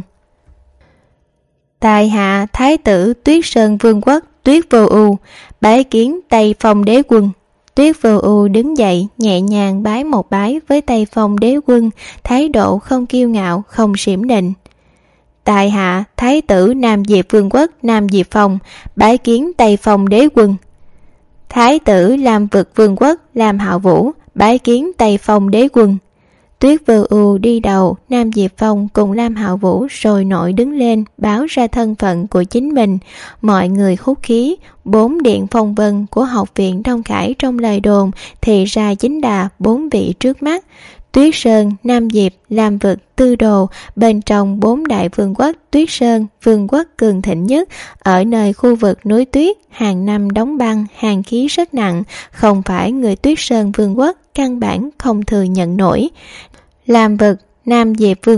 Tài hạ Thái tử Tuyết Sơn vương quốc Tuyết Vô Ưu bái kiến Tây Phong đế quân. Tuyết Vô Ưu đứng dậy nhẹ nhàng bái một bái với Tây Phong đế quân, thái độ không kiêu ngạo, không xiểm định. Tại hạ Thái tử Nam Diệp vương quốc Nam Diệp Phong bái kiến Tây Phong đế quân. Thái tử Lam Vực vương quốc Lam Hạo Vũ bái kiến Tây Phong đế quân. Tuyết Vô Ưu đi đầu, Nam Diệp Phong cùng Lam Hạo Vũ sôi nổi đứng lên báo ra thân phận của chính mình. Mọi người hút khí, 4 điện phong vân của học viện Đông Khải trong lời đồn thì ra chính là 4 vị trước mắt. Tuyết Sơn, Nam Diệp, Lam Vực, Tư Đồ, bên trong 4 đại vương quốc Tuyết Sơn, vương quốc cường thịnh nhất, ở nơi khu vực núi tuyết, hàng năm đóng băng, hàn khí rất nặng, không phải người Tuyết Sơn vương quốc căn bản không thừa nhận nổi. Lam Vực, Nam Diệp vương quốc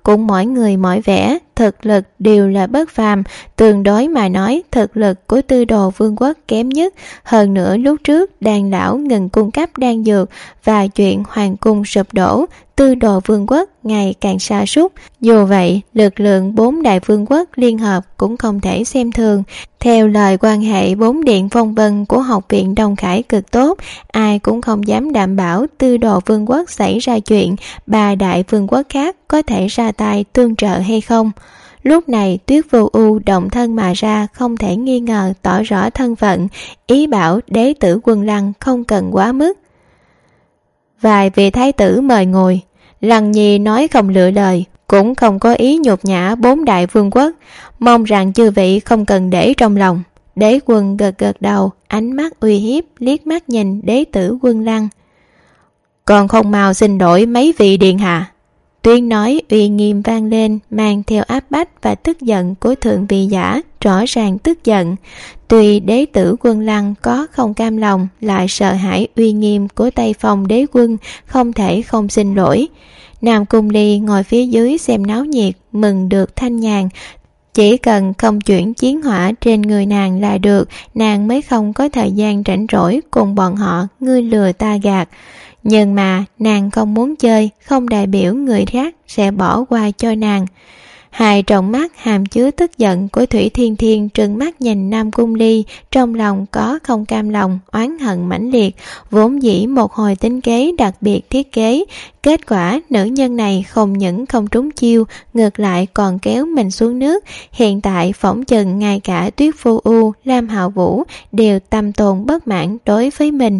cũng mỗi người mỗi vẻ, thực lực đều là bất phàm. Tương đối mà nói, thực lực của Tư Đồ Vương quốc kém nhất. Hơn nữa lúc trước đan lão ngừng cung cấp đan dược và chuyện hoàng cung sụp đổ, Tư Đồ Vương quốc ngày càng sa sút. Dù vậy, lực lượng 4 đại vương quốc liên hợp cũng không thể xem thường. Theo lời quan hệ 4 điện phong vân của học viện Đông Khải cực tốt, ai cũng không dám đảm bảo Tư Đồ Vương quốc xảy ra chuyện, 3 đại vương quốc khác có thể ra tay tương trợ hay không. Lúc này Tuyết Vô U động thân mà ra, không thể nghi ngờ tỏ rõ thân phận, ý bảo đế tử Quân Lăng không cần quá mức. Vài vị thái tử mời ngồi. Lăng Nhi nói không lựa lời, cũng không có ý nhục nhã 4 đại vương quốc, mong rằng chư vị không cần để trong lòng. Đế quân gật gật đầu, ánh mắt uy hiếp liếc mắt nhìn đế tử Quân Lăng. Còn không mau xin lỗi mấy vị điện hạ. Tuyên nói uy nghiêm vang lên, mang theo áp bách và tức giận của thượng vị giả, rõ ràng tức giận. Tuy đế tử Quân Lăng có không cam lòng, lại sợ hãi uy nghiêm của Tây Phong đế quân, không thể không xin lỗi. Nam Cung Ly ngồi phía dưới xem náo nhiệt, mừng được thanh nhàn. Chỉ cần không chuyển chiến hỏa trên người nàng là được, nàng mới không có thời gian rảnh rỗi cùng bọn họ ngươi lừa ta gạt. Nhưng mà nàng không muốn chơi, không đại biểu người khác sẽ bỏ qua cho nàng. Hai tròng mắt hàm chứa tức giận của Thủy Thiên Thiên trừng mắt nhìn Nam Cung Ly, trong lòng có không cam lòng, oán hận mãnh liệt, vốn dĩ một hồi tính kế đặc biệt thiết kế. Kết quả nữ nhân này không những không trúng chiêu, ngược lại còn kéo mình xuống nước. Hiện tại phỏng chừng ngay cả Tuyết Vô U, Lam Hạo Vũ đều tâm tồn bất mãn đối với mình.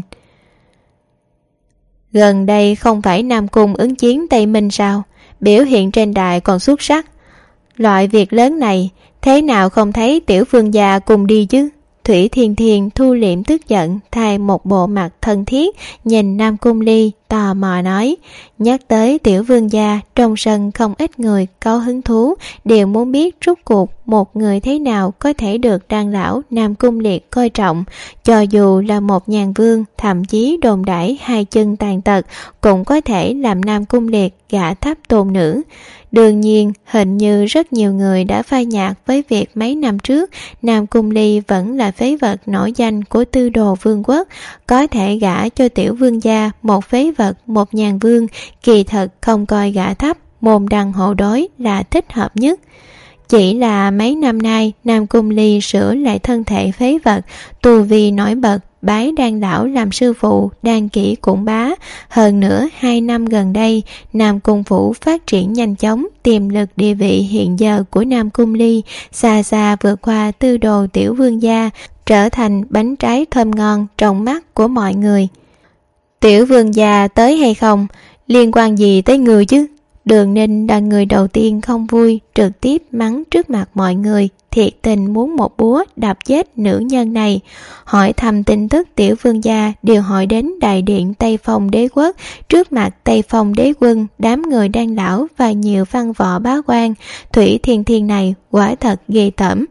Gần đây không phải Nam Cung ứng chiến Tây Minh sao? Biểu hiện trên đài còn xuất sắc. Loại việc lớn này, thế nào không thấy tiểu vương gia cùng đi chứ? Thủy Thiên Thiên thu liệm tức giận, thay một bộ mặt thân thiết, nhìn Nam Cung Ly, tò mò nói. Nhắc tới tiểu vương gia, trong sân không ít người có hứng thú, đều muốn biết rốt cuộc một người thế nào có thể được đan lão Nam Cung Liệt coi trọng. Cho dù là một nhàn vương, thậm chí đồn đãi 2 chân tàn tật, cũng có thể làm Nam Cung Liệt gả thấp tôn nữ. Đương nhiên, hình như rất nhiều người đã phai nhạt với việc mấy năm trước Nam Cung Ly vẫn là phế vật nổi danh của Tư Đồ Vương quốc. Có thể gả cho tiểu vương gia một phế vật, một nhàn vương, kỳ thật không coi gả thấp, môn đăng hộ đối là thích hợp nhất. Chỉ là mấy năm nay Nam Cung Ly sửa lại thân thể phế vật, tu vi nổi bật, bái đan lão làm sư phụ, đan kỹ cũng bá. Hơn nữa 2 năm gần đây Nam Cung phủ phát triển nhanh chóng, tiềm lực địa vị hiện giờ của Nam Cung Ly xa xa vượt qua Tư Đồ tiểu vương gia, trở thành bánh trái thơm ngon trong mắt của mọi người. Tiểu vương gia tới hay không, liên quan gì tới người chứ? Đường Ninh là người đầu tiên không vui, trực tiếp mắng trước mặt mọi người, thiệt tình muốn một búa đập chết nữ nhân này. Hỏi thăm tin tức tiểu vương gia đều hỏi đến đại điện Tây Phong đế quốc, trước mặt Tây Phong đế quân, đám người đan lão và nhiều văn võ bá quan. Thủy Thiên Thiên này quả thật ghê tởm.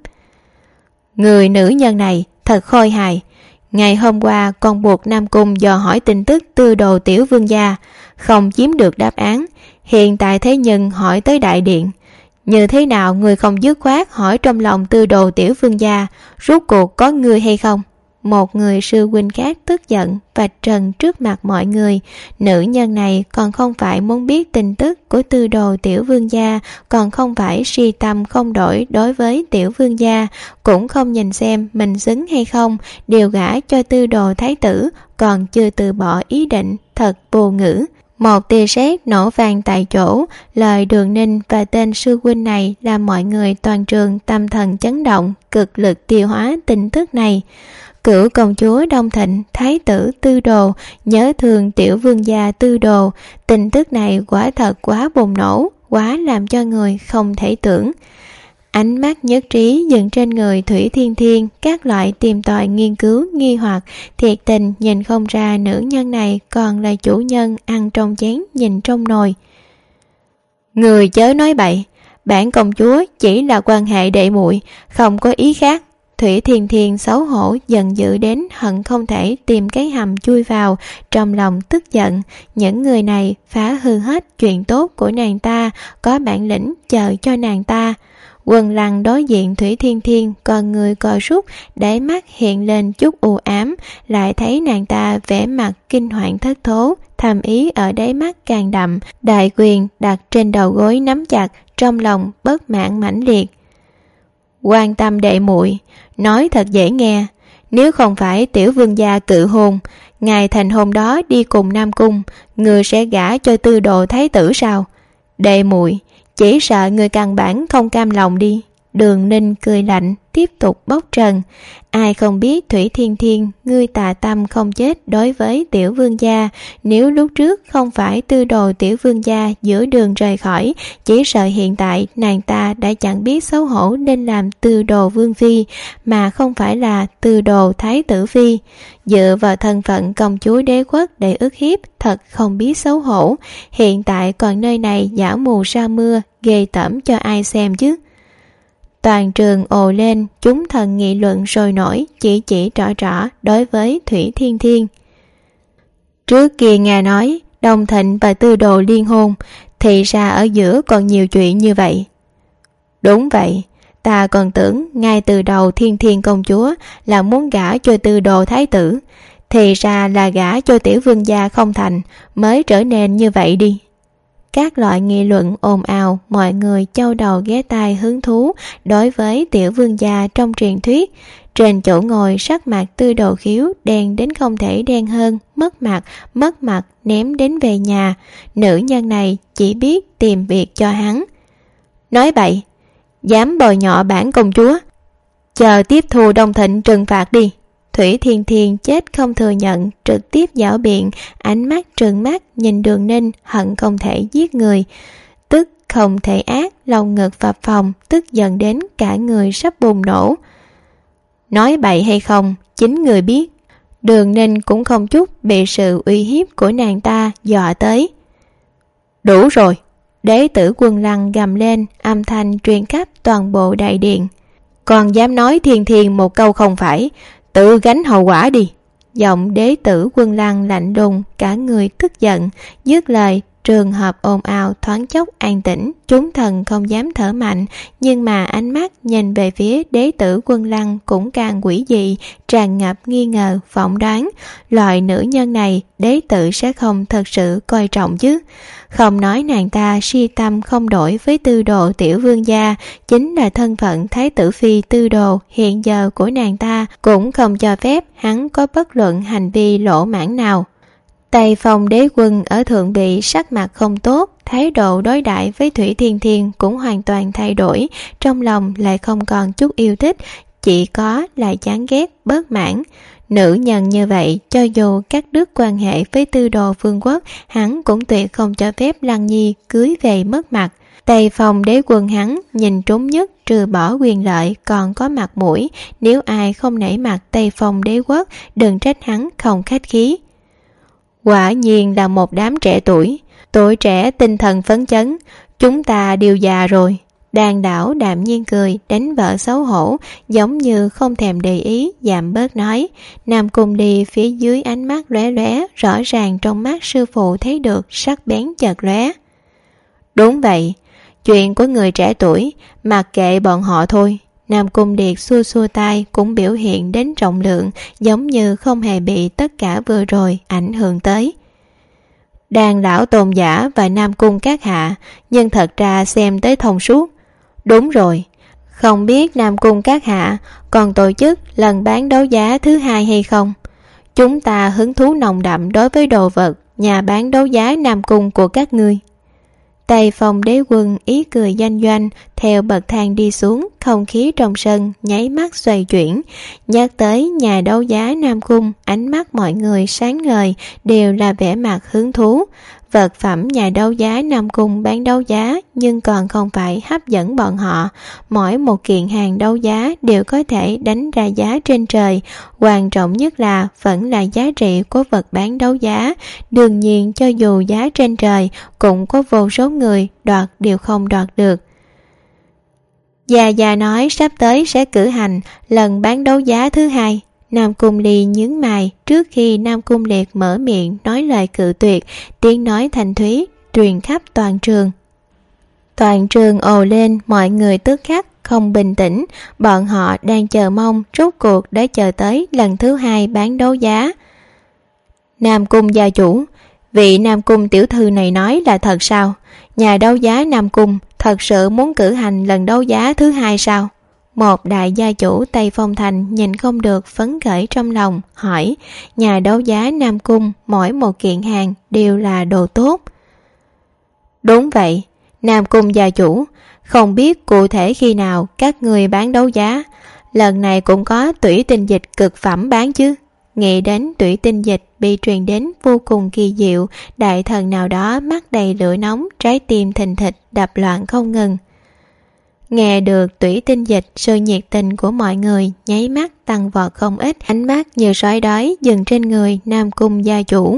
Người nữ nhân này thật khôi hài. Ngày hôm qua còn buộc Nam Cung dò hỏi tin tức Tư Đồ tiểu vương gia, không chiếm được đáp án. Hiện tại thế nhân hỏi tới đại điện, như thế nào người không dứt khoát hỏi trong lòng Tư Đồ tiểu vương gia, rốt cuộc có người hay không? Một người sư huynh khác tức giận vạch trần trước mặt mọi người. Nữ nhân này còn không phải muốn biết tin tức của Tư Đồ tiểu vương gia, còn không phải si tâm không đổi đối với tiểu vương gia, cũng không nhìn xem mình xứng hay không, đều gả cho Tư Đồ thái tử, còn chưa từ bỏ ý định, thật vô ngữ. Một tia sét nổ vang tại chỗ, lời Đường Ninh và tên sư huynh này làm mọi người toàn trường tâm thần chấn động, cực lực tiêu hóa tin tức này. Cửu công chúa Đông Thịnh, thái tử Tư Đồ nhớ thương tiểu vương gia Tư Đồ, tin tức này quả thật quá bùng nổ, quá làm cho người không thể tưởng. Ánh mắt nhất trí dừng trên người Thủy Thiên Thiên, các loại tìm tòi nghiên cứu nghi hoặc, thiệt tình nhìn không ra nữ nhân này còn là chủ nhân ăn trong chén nhìn trong nồi. Người chớ nói bậy, bản công chúa chỉ là quan hệ đệ muội, không có ý khác. Thủy Thiên Thiên xấu hổ giận dữ đến hận không thể tìm cái hầm chui vào, trong lòng tức giận. Những người này phá hư hết chuyện tốt của nàng ta, có bản lĩnh chờ cho nàng ta. Quần Lăng đối diện Thủy Thiên Thiên, con người co rút, đáy mắt hiện lên chút u ám, lại thấy nàng ta vẻ mặt kinh hoảng thất thố, thầm ý ở đáy mắt càng đậm, đại quyền đặt trên đầu gối nắm chặt, trong lòng bất mãn mãnh liệt. Quan tâm đệ muội, nói thật dễ nghe, nếu không phải tiểu vương gia cự hôn, ngày thành hôn đó đi cùng Nam Cung, người sẽ gả cho tư đồ thái tử sao? Đệ muội, chỉ sợ người căn bản không cam lòng đi. Đường Ninh cười lạnh, tiếp tục bóc trần. Ai không biết Thủy Thiên Thiên, ngươi tà tâm không chết đối với tiểu vương gia. Nếu lúc trước không phải tư đồ tiểu vương gia giữa đường rời khỏi, chỉ sợ hiện tại nàng ta đã chẳng biết xấu hổ nên làm tư đồ vương phi, mà không phải là tư đồ thái tử phi. Dựa vào thân phận công chúa đế quốc để ức hiếp, thật không biết xấu hổ. Hiện tại còn nơi này giả mù sa mưa, ghê tởm cho ai xem chứ. Toàn trường ồ lên, chúng thần nghị luận sôi nổi, chỉ trỏ đối với Thủy Thiên Thiên. Trước kia nghe nói Đông Thịnh và Tư Đồ liên hôn, thì ra ở giữa còn nhiều chuyện như vậy. Đúng vậy, ta còn tưởng ngay từ đầu Thiên Thiên công chúa là muốn gả cho Tư Đồ thái tử, thì ra là gả cho tiểu vương gia không thành, mới trở nên như vậy đi. Các loại nghị luận ồn ào, mọi người châu đầu ghé tai hứng thú đối với tiểu vương gia trong truyền thuyết. Trên chỗ ngồi sắc mặt Tư Đồ Khiếu đen đến không thể đen hơn, mất mặt ném đến về nhà. Nữ nhân này chỉ biết tìm việc cho hắn. Nói bậy, dám bồi nhọ bản công chúa, chờ tiếp thu Đông Thịnh trừng phạt đi. Thủy Thiên Thiên chết không thừa nhận, trực tiếp giảo biện, ánh mắt trừng mắt nhìn Đường Ninh, hận không thể giết người, tức không thể ác, lòng ngực phập phồng, tức giận đến cả người sắp bùng nổ. Nói bậy hay không, chính người biết. Đường Ninh cũng không chút bị sự uy hiếp của nàng ta dọa tới. Đủ rồi, đế tử Quần Lăng gầm lên, âm thanh truyền khắp toàn bộ đại điện. Còn dám nói Thiên Thiên một câu không phải, tự gánh hậu quả đi. Giọng đế tử Quần Lăng lạnh lùng, cả người tức giận. Dứt lời, trường hợp ồn ào thoáng chốc an tĩnh, chúng thần không dám thở mạnh, nhưng mà ánh mắt nhìn về phía đế tử Quần Lăng cũng càng quỷ dị, tràn ngập nghi ngờ, phỏng đoán. Loại nữ nhân này đế tử sẽ không thật sự coi trọng chứ. Không nói nàng ta si tâm không đổi với Tư Đồ tiểu vương gia, chính là thân phận thái tử phi Tư Đồ hiện giờ của nàng ta cũng không cho phép hắn có bất luận hành vi lỗ mãng nào. Tây Phong đế quân ở thượng vị sắc mặt không tốt, thái độ đối đãi với Thủy Thiên Thiên cũng hoàn toàn thay đổi, trong lòng lại không còn chút yêu thích, chỉ có là chán ghét, bất mãn. Nữ nhân như vậy, cho dù cắt đứt quan hệ với Tư Đồ vương quốc, hắn cũng tuyệt không cho phép Lăng Nhi cưới về mất mặt. Tây Phong đế quân hắn nhìn trúng nhất, trừ bỏ quyền lợi còn có mặt mũi, nếu ai không nể mặt Tây Phong đế quốc, đừng trách hắn không khách khí. Quả nhiên là một đám trẻ tuổi trẻ tinh thần phấn chấn, chúng ta đều già rồi. Đàn đảo đạm nhiên cười, đánh vợ xấu hổ, giống như không thèm để ý, giảm bớt nói. Nam Cung đi phía dưới ánh mắt lóe lóe, rõ ràng trong mắt sư phụ thấy được sắc bén chợt lóe. Đúng vậy, chuyện của người trẻ tuổi, mặc kệ bọn họ thôi. Nam Cung Điệt xua xua tay cũng biểu hiện đến trọng lượng, giống như không hề bị tất cả vừa rồi ảnh hưởng tới. Đàn lão tôn giả và Nam Cung các hạ, nhưng thật ra xem tới thông suốt. Đúng rồi, không biết Nam Cung các hạ còn tổ chức lần bán đấu giá thứ hai hay không? Chúng ta hứng thú nồng đậm đối với đồ vật nhà bán đấu giá Nam Cung của các ngươi. Tây Phong đế quân ý cười doanh doanh, theo bậc thang đi xuống, không khí trong sân nháy mắt xoay chuyển. Nhắc tới nhà đấu giá Nam Cung, ánh mắt mọi người sáng ngời, đều là vẻ mặt hứng thú. Vật phẩm nhà đấu giá Nam Cung bán đấu giá, nhưng còn không phải hấp dẫn bọn họ. Mỗi một kiện hàng đấu giá đều có thể đánh ra giá trên trời. Quan trọng nhất là vẫn là giá trị của vật bán đấu giá. Đương nhiên cho dù giá trên trời, cũng có vô số người đoạt đều không đoạt được. Gia Gia nói sắp tới sẽ cử hành lần bán đấu giá thứ hai. Nam Cung Ly nhướng mày trước khi Nam Cung Liệt mở miệng nói lời cự tuyệt, tiếng nói thanh thúy truyền khắp toàn trường. Toàn trường ồ lên, mọi người tức khắc không bình tĩnh, bọn họ đang chờ mong rốt cuộc đã chờ tới lần thứ hai bán đấu giá. Nam Cung gia chủ, vị Nam Cung tiểu thư này nói là thật sao? Nhà đấu giá Nam Cung thật sự muốn cử hành lần đấu giá thứ hai sao? Một đại gia chủ Tây Phong Thành nhìn không được phấn khởi trong lòng, hỏi, nhà đấu giá Nam Cung mỗi một kiện hàng đều là đồ tốt. Đúng vậy, Nam Cung gia chủ, không biết cụ thể khi nào các người bán đấu giá, lần này cũng có tủy tinh dịch cực phẩm bán chứ. Nghĩ đến tủy tinh dịch bị truyền đến vô cùng kỳ diệu, đại thần nào đó mắt đầy lửa nóng, trái tim thình thịch đập loạn không ngừng. Nghe được tủy tinh dịch, sự nhiệt tình của mọi người nháy mắt tăng vọt không ít, ánh mắt như sói đói dừng trên người Nam Cung gia chủ.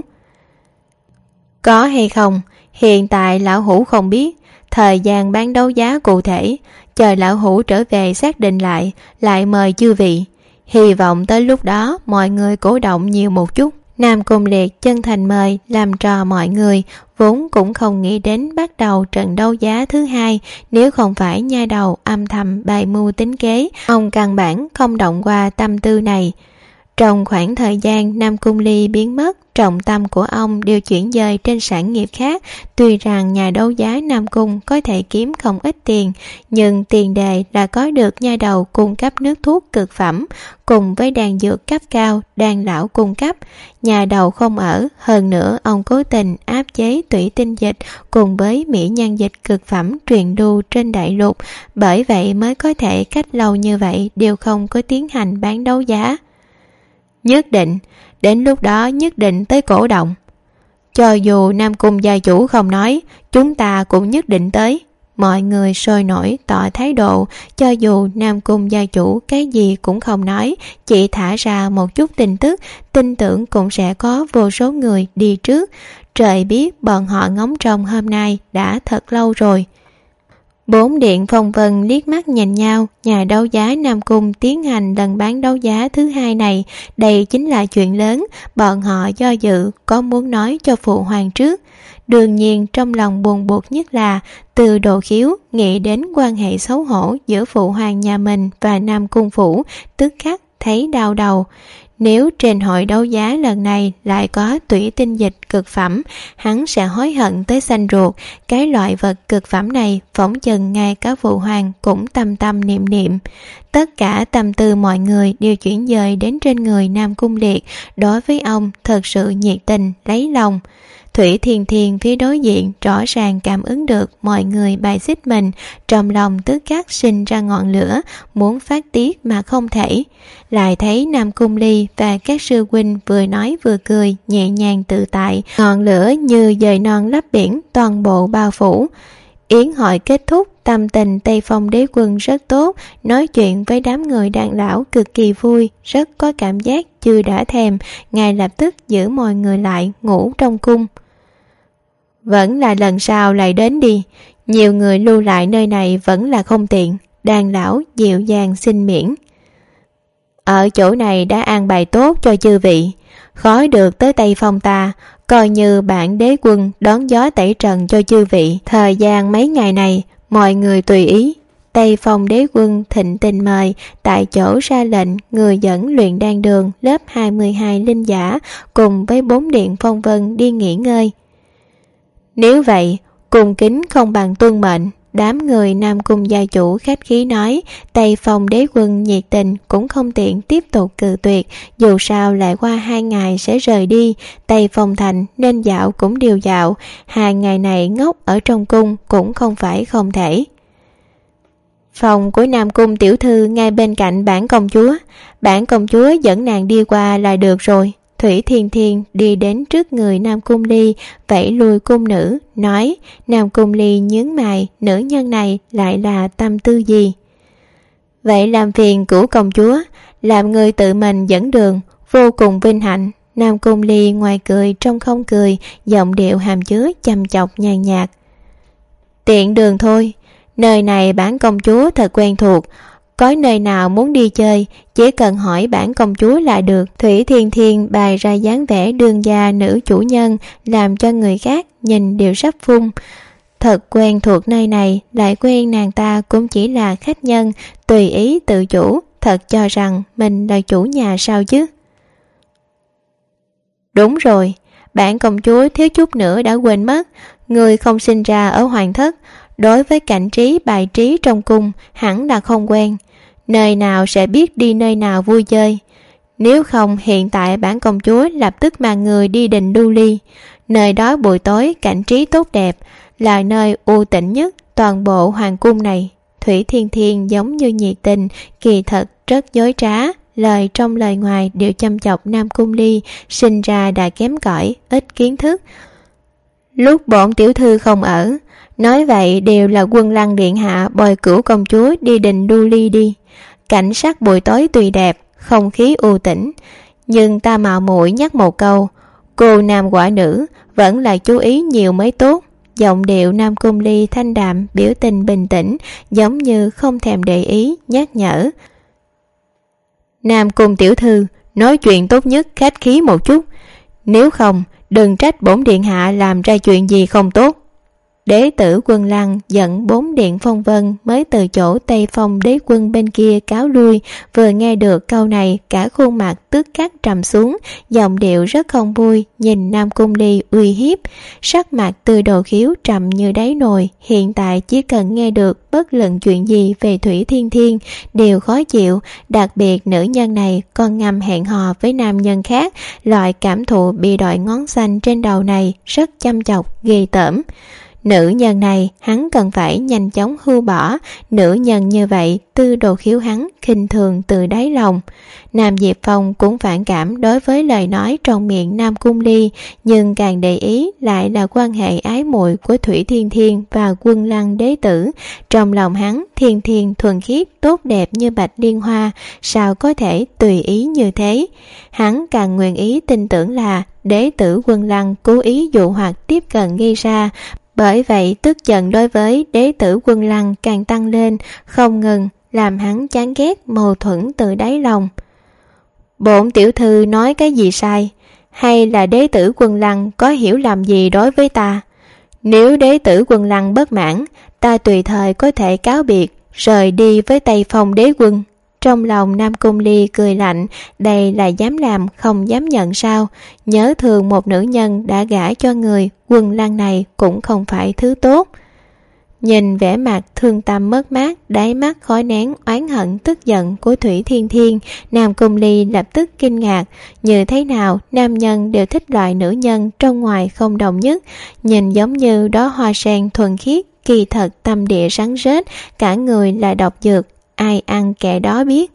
Có hay không, hiện tại lão hủ không biết thời gian bán đấu giá cụ thể, chờ lão hủ trở về xác định lại mời chư vị. Hy vọng tới lúc đó mọi người cổ động nhiều một chút. Nam Cung Liệt chân thành mời, làm trò mọi người, vốn cũng không nghĩ đến bắt đầu trận đấu giá thứ hai, nếu không phải nha đầu âm thầm bày mưu tính kế, ông căn bản không động qua tâm tư này. Trong khoảng thời gian Nam Cung Ly biến mất, trọng tâm của ông đều chuyển dời trên sản nghiệp khác. Tuy rằng nhà đấu giá Nam Cung có thể kiếm không ít tiền, nhưng tiền đề là có được nha đầu cung cấp nước thuốc cực phẩm, cùng với đan dược cấp cao, đan lão cung cấp. Nhà đầu không ở, hơn nữa ông cố tình áp chế tủy tinh dịch cùng với mỹ nhân dịch cực phẩm truyền lưu trên đại lục, bởi vậy mới có thể cách lâu như vậy đều không có tiến hành bán đấu giá. Nhất định, đến lúc đó nhất định tới cổ động. Cho dù Nam Cung gia chủ không nói, chúng ta cũng nhất định tới. Mọi người sôi nổi tỏ thái độ, cho dù Nam Cung gia chủ cái gì cũng không nói, chỉ thả ra một chút tin tức, tin tưởng cũng sẽ có vô số người đi trước. Trời biết bọn họ ngóng trông hôm nay đã thật lâu rồi. Bốn điện phong vân liếc mắt nhìn nhau, nhà đấu giá Nam Cung tiến hành lần bán đấu giá thứ hai này, đây chính là chuyện lớn, bọn họ do dự có muốn nói cho phụ hoàng trước. Đương nhiên trong lòng buồn bực nhất là từ Độ Khiếu nghĩ đến quan hệ xấu hổ giữa phụ hoàng nhà mình và Nam Cung phủ, tức khắc thấy đau đầu. Nếu trên hội đấu giá lần này lại có tủy tinh dịch cực phẩm, hắn sẽ hối hận tới xanh ruột. Cái loại vật cực phẩm này phỏng chừng ngay cả phụ hoàng cũng tâm tâm niệm niệm. Tất cả tâm tư mọi người đều chuyển dời đến trên người Nam Cung Liệt, đối với ông thật sự nhiệt tình, lấy lòng. Thủy Thiên Thiên phía đối diện rõ ràng cảm ứng được mọi người bài xích mình, trong lòng tức khắc sinh ra ngọn lửa, muốn phát tiết mà không thể. Lại thấy Nam Cung Ly và các sư huynh vừa nói vừa cười, nhẹ nhàng tự tại, ngọn lửa như dời non lấp biển, toàn bộ bao phủ. Yến hội kết thúc, tâm tình Tây Phong đế quân rất tốt, nói chuyện với đám người đàn lão cực kỳ vui, rất có cảm giác chưa đã thèm, ngài lập tức giữ mọi người lại ngủ trong cung. Vẫn là lần sau lại đến đi, nhiều người lưu lại nơi này vẫn là không tiện. Đàn lão dịu dàng xin miễn. Ở chỗ này đã an bài tốt cho chư vị, khó được tới Tây Phong ta, coi như bản đế quân đón gió tẩy trần cho chư vị. Thời gian mấy ngày này mọi người tùy ý. Tây Phong đế quân thịnh tình mời, tại chỗ ra lệnh người dẫn luyện đan đường lớp 22 linh giả cùng với 4 điện phong vân đi nghỉ ngơi. Nếu vậy, cung kính không bằng tuân mệnh. Đám người Nam Cung gia chủ khách khí nói, Tây Phong đế quân nhiệt tình cũng không tiện tiếp tục cự tuyệt, dù sao lại qua 2 ngày sẽ rời đi, Tây Phong thành nên dạo cũng đều dạo, 2 ngày này ngốc ở trong cung cũng không phải không thể. Phòng của Nam Cung tiểu thư ngay bên cạnh bản công chúa dẫn nàng đi qua là được rồi. Thủy Thiên Thiên đi đến trước người Nam Cung Ly, vẫy lui cung nữ, nói. Nam Cung Ly nhướng mày, nữ nhân này lại là tâm tư gì? Vậy làm phiền cửu công chúa, làm người tự mình dẫn đường, vô cùng vinh hạnh. Nam Cung Ly ngoài cười trong không cười, giọng điệu hàm chứa chăm chọc nhàn nhạt. Tiện đường thôi. Nơi này bản công chúa thật quen thuộc, có nơi nào muốn đi chơi chỉ cần hỏi bản công chúa là được. Thủy Thiên Thiên bày ra dáng vẻ đương gia nữ chủ nhân, làm cho người khác nhìn đều sắp phun. Thật quen thuộc nơi này, lại quen nàng ta cũng chỉ là khách nhân, tùy ý tự chủ, thật cho rằng mình là chủ nhà sao chứ. Đúng rồi, bản công chúa thiếu chút nữa đã quên mất, người không sinh ra ở hoàng thất, đối với cảnh trí bài trí trong cung hẳn là không quen, nơi nào sẽ biết đi nơi nào vui chơi. Nếu không hiện tại bản công chúa lập tức mang người đi đình Du Ly, nơi đó buổi tối cảnh trí tốt đẹp, là nơi u tĩnh nhất toàn bộ hoàng cung này. Thủy Thiên Thiên giống như nhiệt tình, kỳ thật rất dối trá, lời trong lời ngoài đều châm chọc Nam Cung Ly, sinh ra đã kém cỏi, ít kiến thức. Lúc bọn tiểu thư không ở, nói vậy đều là Quân Lăng điện hạ bồi cửu công chúa đi đình Du Ly đi. Cảnh sắc buổi tối tuy đẹp, không khí u tĩnh, nhưng ta mạo muội nhắc một câu, cô nam quả nữ vẫn là chú ý nhiều mới tốt. Giọng điệu Nam Cung Ly thanh đạm, biểu tình bình tĩnh, giống như không thèm để ý, nhắc nhở. Nam Cung tiểu thư, nói chuyện tốt nhất khách khí một chút, nếu không đừng trách bổn điện hạ làm ra chuyện gì không tốt. Đế tử Quân Lăng dẫn 4 điện phong vân mới từ chỗ Tây Phong đế quân bên kia cáo lui, vừa nghe được câu này cả khuôn mặt tức khắc trầm xuống, giọng điệu rất không vui, nhìn Nam Cung Ly uy hiếp, sắc mặt Từ Đồ Khiếu trầm như đáy nồi, hiện tại chỉ cần nghe được bất luận chuyện gì về Thủy Thiên Thiên đều khó chịu, đặc biệt nữ nhân này còn ngầm hẹn hò với nam nhân khác, loại cảm thụ bị đội ngón xanh trên đầu này rất chăm chọc, ghê tởm. Nữ nhân này hắn cần phải nhanh chóng hưu bỏ, nữ nhân như vậy Tư Đồ Khiếu hắn khinh thường từ đáy lòng. Nam Diệp Phong cũng phản cảm đối với lời nói trong miệng Nam Cung Ly, nhưng càng để ý lại là quan hệ ái muội của Thủy Thiên Thiên và Quân Lăng đế tử. Trong lòng hắn, Thiên Thiên thuần khiết tốt đẹp như bạch liên hoa, sao có thể tùy ý như thế. Hắn càng nguyện ý tin tưởng là đế tử Quân Lăng cố ý dụ hoặc tiếp cận gây ra. Bởi vậy tức giận đối với đế tử Quân Lăng càng tăng lên, không ngừng làm hắn chán ghét, mâu thuẫn từ đáy lòng. Bổn tiểu thư nói cái gì sai, hay là đế tử Quân Lăng có hiểu lầm gì đối với ta? Nếu đế tử Quân Lăng bất mãn, ta tùy thời có thể cáo biệt, rời đi với Tây Phong đế quân. Trong lòng Nam Cung Ly cười lạnh, đây là dám làm không dám nhận sao? Nhớ thường một nữ nhân đã gả cho người, Quân Lăng này cũng không phải thứ tốt. Nhìn vẻ mặt thương tâm mất mát, đáy mắt khói nén oán hận tức giận của Thủy Thiên Thiên, Nam Cung Ly lập tức kinh ngạc. Như thế nào nam nhân đều thích loại nữ nhân trong ngoài không đồng nhất, nhìn giống như đó hoa sen thuần khiết, kỳ thật tâm địa rắn rết, cả người là độc dược, ai ăn kẻ đó biết.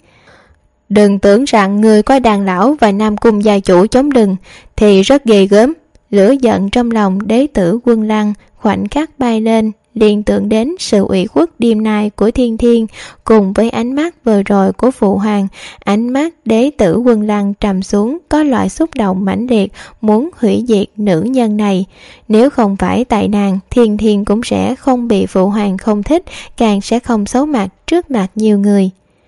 Đừng tưởng rằng người có đàn lão và Nam Cung gia chủ chống lưng thì rất ghê gớm. Lửa giận trong lòng đế tử Quân Lăng khoảnh khắc bay lên, liên tưởng đến sự ủy khuất đêm nay của Thiên Thiên cùng với ánh mắt vừa rồi của phụ hoàng. Ánh mắt đế tử Quân Lăng trầm xuống, có loại xúc động mãnh liệt muốn hủy diệt nữ nhân này. Nếu không phải tại nàng, Thiên Thiên cũng sẽ không bị phụ hoàng không thích, càng sẽ không xấu mặt trước mặt nhiều người.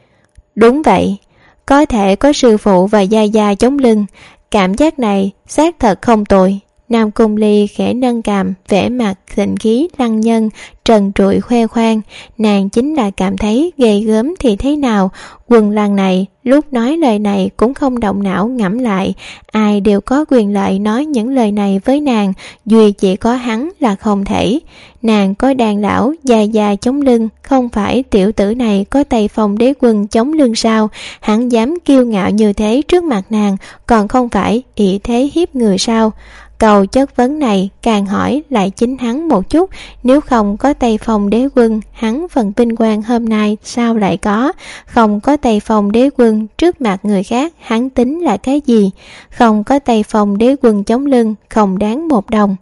Đúng vậy, có thể có sư phụ và gia gia chống lưng, cảm giác này xác thật không tồi. Nam Cung Ly khẽ nâng cằm, vẻ mặt thịnh khí lăng nhân, trần trụi khoe khoang. Nàng chính là cảm thấy ghê gớm thì thế nào. Quân Lăng này lúc nói lời này cũng không động não ngẫm lại, ai đều có quyền lợi nói những lời này với nàng, duy chỉ có hắn là không thể. Nàng có đàn lão già già chống lưng, không phải tiểu tử này có Tây Phong đế quân chống lưng sao? Hắn dám kiêu ngạo như thế trước mặt nàng, còn không phải ỷ thế hiếp người sao? Câu chất vấn này càng hỏi lại chính hắn một chút, nếu không có Tây Phong đế quân, hắn phần vinh quang hôm nay sao lại có? Không có Tây Phong đế quân, trước mặt người khác hắn tính là cái gì? Không có Tây Phong đế quân chống lưng, không đáng một đồng.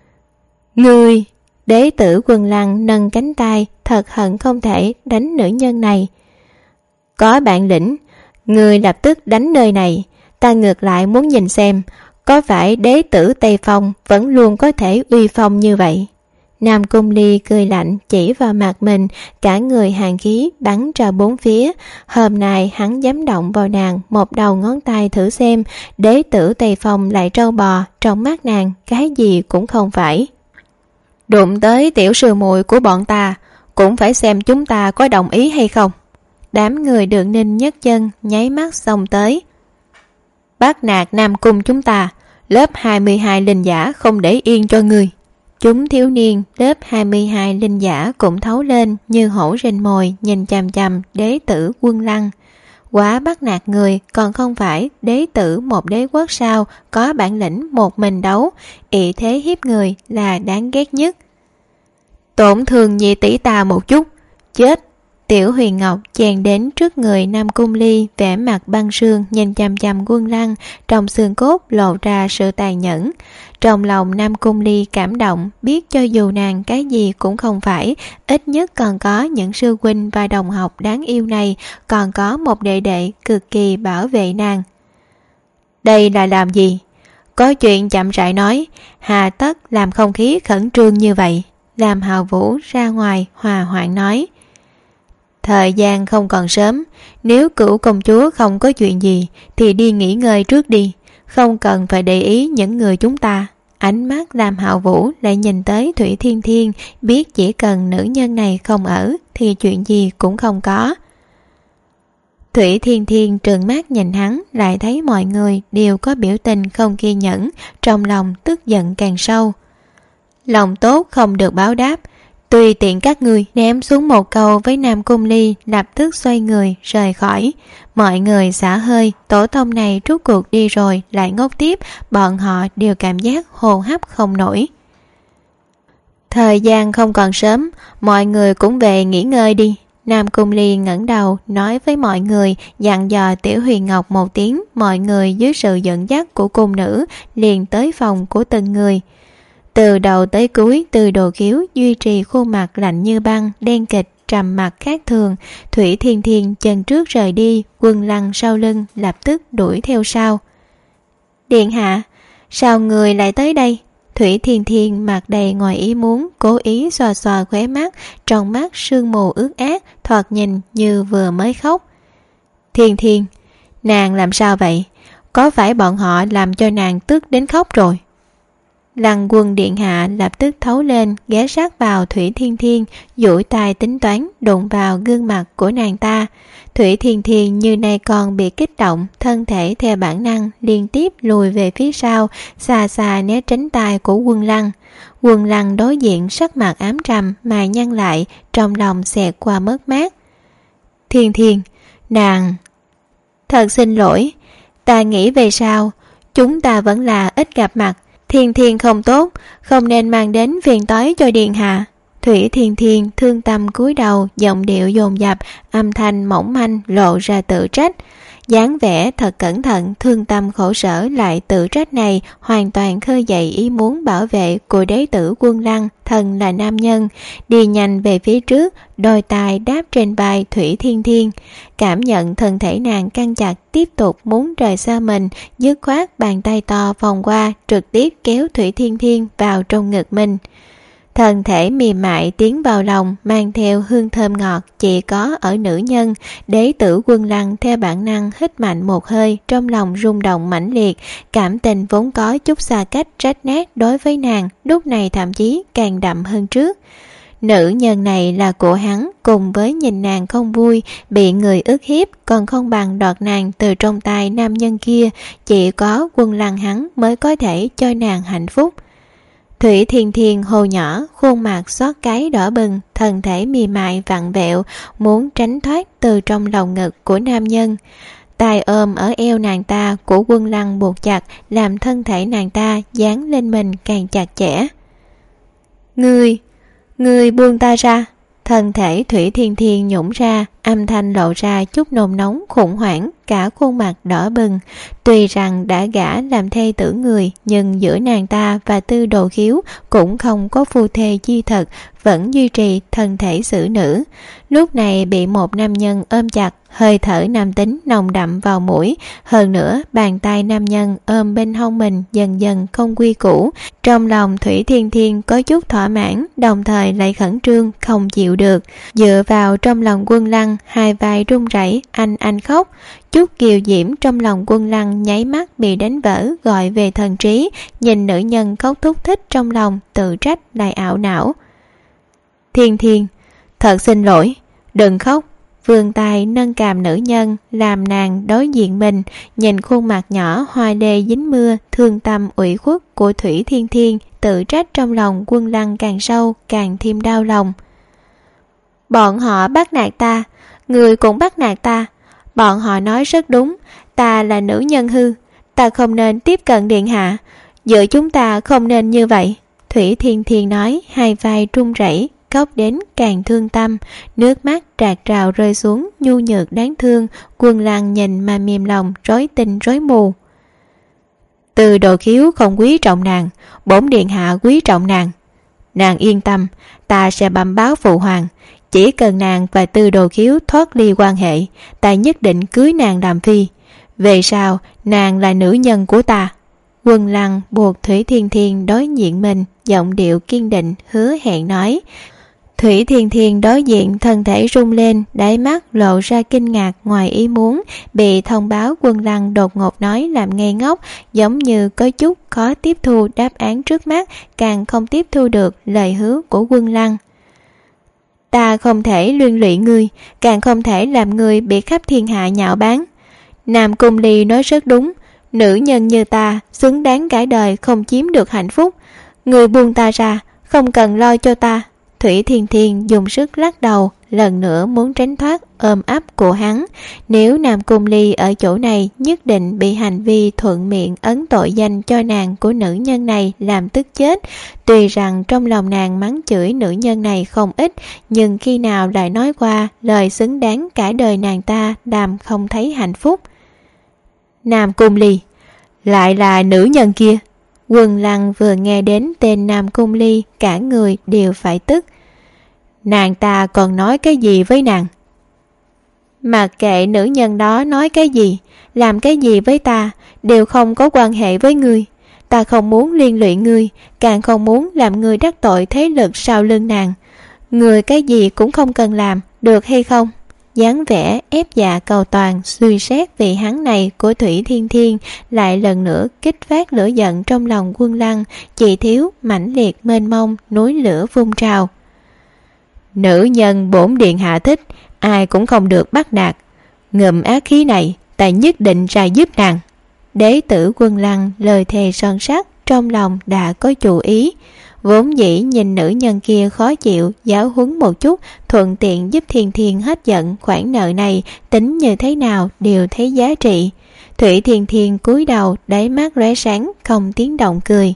Ngươi! Đế tử Quân Lăng nâng cánh tay, thật hận không thể đánh nữ nhân này. Có bản lĩnh, ngươi lập tức đánh nơi này, ta ngược lại muốn nhìn xem có phải đế tử Tây Phong vẫn luôn có thể uy phong như vậy. Nam Cung Ly cười lạnh chỉ vào mặt mình, cả người hàn khí bắn ra bốn phía. Hôm nay hắn dám động vào nàng một đầu ngón tay thử xem, đế tử Tây Phong lại trâu bò, trong mắt nàng cái gì cũng không phải. Đụng tới tiểu sư muội của bọn ta, cũng phải xem chúng ta có đồng ý hay không. Đám người Đường Ninh nhấc chân nháy mắt xông tới. Bắt nạt Nam Cung chúng ta, lớp 22 linh giả không để yên cho ngươi. Chúng thiếu niên lớp 22 linh giả cũng thấu lên như hổ rình mồi, nhìn chằm chằm đế tử Quân Lăng. Quá bắt nạt người, còn không phải đế tử một đế quốc sao, có bản lĩnh một mình đấu, ỷ thế hiếp người là đáng ghét nhất. Tổn thương nhị tỷ ta một chút, chết. Tiểu Huyền Ngọc chen đến trước người Nam Cung Ly, vẻ mặt băng sương nhìn chằm chằm Quân Lăng, trong xương cốt lộ ra sự tàn nhẫn. Trong lòng Nam Cung Ly cảm động, biết cho dù nàng cái gì cũng không phải, ít nhất còn có những sư huynh và đồng học đáng yêu này, còn có một đệ đệ cực kỳ bảo vệ nàng. Đây là làm gì? Có chuyện chậm rãi nói, hà tất làm không khí khẩn trương như vậy. Làm Hào Vũ ra ngoài hòa hoãn nói. Thời gian không còn sớm, nếu Cửu công chúa không có chuyện gì thì đi nghỉ ngơi trước đi, không cần phải để ý những người chúng ta. Ánh mắt Làm Hạo Vũ lại nhìn tới Thủy Thiên Thiên, biết chỉ cần nữ nhân này không ở thì chuyện gì cũng không có. Thủy Thiên Thiên trừng mắt nhìn hắn, lại thấy mọi người đều có biểu tình không kiên nhẫn, trong lòng tức giận càng sâu. Lòng tốt không được báo đáp, tùy tiện các ngươi. Ném xuống một câu với Nam Cung Ly, lập tức xoay người rời khỏi. Mọi người xả hơi, tổ tông này rút cuộc đi rồi lại ngốc tiếp, bọn họ đều cảm giác hô hấp không nổi. Thời gian không còn sớm, mọi người cũng về nghỉ ngơi đi. Nam Cung Ly ngẩng đầu nói với mọi người, dặn dò Tiểu Huyền Ngọc một tiếng. Mọi người dưới sự dẫn dắt của cung nữ liền tới phòng của từng người. Từ đầu tới cuối, Từ Đồ Khiếu duy trì khuôn mặt lạnh như băng, đen kịch, trầm mặc khác thường. Thủy Thiên Thiên chân trước rời đi, Quân Lăng sau lưng lập tức đuổi theo sau. Điện hạ, sao người lại tới đây? Thủy Thiên Thiên mặt đầy ngoài ý muốn, cố ý xoa xoa khóe mắt, trong mắt sương mù ướt át, thoạt nhìn như vừa mới khóc. Thiên Thiên, nàng làm sao vậy? Có phải bọn họ làm cho nàng tức đến khóc rồi? Lăng Quân điện hạ lập tức thấu lên, ghé sát vào Thủy Thiên Thiên, duỗi tay tính toán đụng vào gương mặt của nàng ta. Thủy Thiên Thiên như nay còn bị kích động, thân thể theo bản năng liên tiếp lùi về phía sau, xa xa né tránh tay của Quân Lăng. Quân Lăng đối diện sắc mặt ám trầm, mày nhăn lại, trong lòng xẹt qua mất mát. Thiên Thiên, nàng... Thật xin lỗi, ta nghĩ về sau, chúng ta vẫn là ít gặp mặt. Thiên Thiên không tốt, không nên mang đến phiền toái cho điện hạ. Thủy Thiên Thiên thương tâm cúi đầu, giọng điệu dồn dập, âm thanh mỏng manh lộ ra tự trách. dáng vẻ thật cẩn thận, thương tâm khổ sở lại tự trách này hoàn toàn khơi dậy ý muốn bảo vệ của đế tử Quân Lăng, thần là nam nhân. Đi nhanh về phía trước, đôi tay đáp trên vai Thủy Thiên Thiên, cảm nhận thân thể nàng căng chặt, tiếp tục muốn rời xa mình, dứt khoát bàn tay to vòng qua, trực tiếp kéo Thủy Thiên Thiên vào trong ngực mình. Thân thể mềm mại tiến vào lòng, mang theo hương thơm ngọt chỉ có ở nữ nhân. Đế tử Quân Lăng theo bản năng hít mạnh một hơi, trong lòng rung động mãnh liệt. Cảm tình vốn có chút xa cách rách nát đối với nàng, lúc này thậm chí càng đậm hơn trước. Nữ nhân này là của hắn, cùng với nhìn nàng không vui, bị người ức hiếp, còn không bằng đoạt nàng từ trong tay nam nhân kia. Chỉ có Quân Lăng hắn mới có thể cho nàng hạnh phúc. Thủy Thiên Thiên hô nhỏ, khuôn mặt xót cái đỏ bừng, thân thể mềm mại vặn vẹo, muốn tránh thoát từ trong lòng ngực của nam nhân. Tay ôm ở eo nàng ta của Quân Lăng buộc chặt, làm thân thể nàng ta dán lên mình càng chặt chẽ. Ngươi buông ta ra. Thân thể Thủy Thiên Thiên nhũng ra, âm thanh lộ ra chút nôn nóng khủng hoảng, cả khuôn mặt đỏ bừng. Tuy rằng đã gả làm thê tử người, nhưng giữa nàng ta và Tư Đồ Khiếu cũng không có phu thê chi thật, vẫn duy trì thân thể xử nữ. Lúc này bị một nam nhân ôm chặt, hơi thở nam tính nồng đậm vào mũi, hơn nữa bàn tay nam nhân ôm bên hông mình dần dần không quy củ. Trong lòng Thủy Thiên Thiên có chút thỏa mãn, đồng thời lại khẩn trương không chịu được. Dựa vào trong lòng Quân Lăng, hai vai run rẩy, anh khóc. Chút kiều diễm trong lòng Quân Lăng nháy mắt bị đánh vỡ, gọi về thần trí, nhìn nữ nhân khóc thúc thích trong lòng, tự trách lại ảo não. Thiên Thiên, thật xin lỗi, đừng khóc. Vươn tay nâng cằm nữ nhân, làm nàng đối diện mình, nhìn khuôn mặt nhỏ hoa lê dính mưa, thương tâm ủy khuất của Thủy Thiên Thiên, tự trách trong lòng Quân Lăng càng sâu, càng thêm đau lòng. Bọn họ bắt nạt ta, người cũng bắt nạt ta. Bọn họ nói rất đúng, ta là nữ nhân hư, ta không nên tiếp cận điện hạ, giữa chúng ta không nên như vậy. Thủy Thiên Thiên nói, hai vai run rẩy, khóc đến càng thương tâm, nước mắt trạc trào rơi xuống, nhu nhược đáng thương. Quân Lăng nhìn mà mềm lòng, rối tinh rối mù. Từ Đồ Khiếu không quý trọng nàng, bổn điện hạ quý trọng nàng. Nàng yên tâm, ta sẽ bẩm báo phụ hoàng, chỉ cần nàng và Từ Đồ Khiếu thoát ly quan hệ, ta nhất định cưới nàng làm phi. Về sau, nàng là nữ nhân của ta. Quân Lăng buộc Thủy Thiên Thiên đối diện mình, giọng điệu kiên định, hứa hẹn nói. Thủy Thiên Thiên đối diện, thân thể rung lên, đáy mắt lộ ra kinh ngạc ngoài ý muốn, bị thông báo Quân Lăng đột ngột nói làm ngây ngốc, giống như có chút khó tiếp thu đáp án trước mắt, càng không tiếp thu được lời hứa của Quân Lăng. Ta không thể liên lụy ngươi, càng không thể làm ngươi bị khắp thiên hạ nhạo báng. Nam Cung Ly nói rất đúng, nữ nhân như ta xứng đáng cả đời không chiếm được hạnh phúc. Ngươi buông ta ra, không cần lo cho ta. Thủy Thiên Thiên dùng sức lắc đầu, lần nữa muốn tránh thoát ôm ấp của hắn. Nếu Nam Cung Ly ở chỗ này, nhất định bị hành vi thuận miệng ấn tội danh cho nàng của nữ nhân này làm tức chết. Tuy rằng trong lòng nàng mắng chửi nữ nhân này không ít, nhưng khi nào lại nói qua lời xứng đáng cả đời nàng ta làm không thấy hạnh phúc. Nam Cung Ly, lại là nữ nhân kia. Quân Lăng vừa nghe đến tên Nam Cung Ly, cả người đều phải tức. Nàng ta còn nói cái gì với nàng? Mặc kệ nữ nhân đó nói cái gì, làm cái gì với ta, đều không có quan hệ với ngươi. Ta không muốn liên lụy ngươi, càng không muốn làm ngươi đắc tội thế lực sau lưng nàng. Ngươi cái gì cũng không cần làm, được hay không? Dáng vẻ ép dạ cầu toàn, suy xét vì hắn này của Thủy Thiên Thiên lại lần nữa kích phát lửa giận trong lòng Quân Lăng, chỉ thiếu mãnh liệt mênh mông, núi lửa vung trào. Nữ nhân bổn điện hạ thích, ai cũng không được bắt nạt. Ngầm ác khí này, ta nhất định ra giúp nàng. Đế tử Quân Lăng lời thề son sắt, trong lòng đã có chủ ý. Vốn dĩ nhìn nữ nhân kia khó chịu, giáo huấn một chút, thuận tiện giúp Thiên Thiên hết giận, khoản nợ này tính như thế nào đều thấy giá trị. Thủy Thiên Thiên cúi đầu, đáy mắt lóe sáng, không tiếng động cười.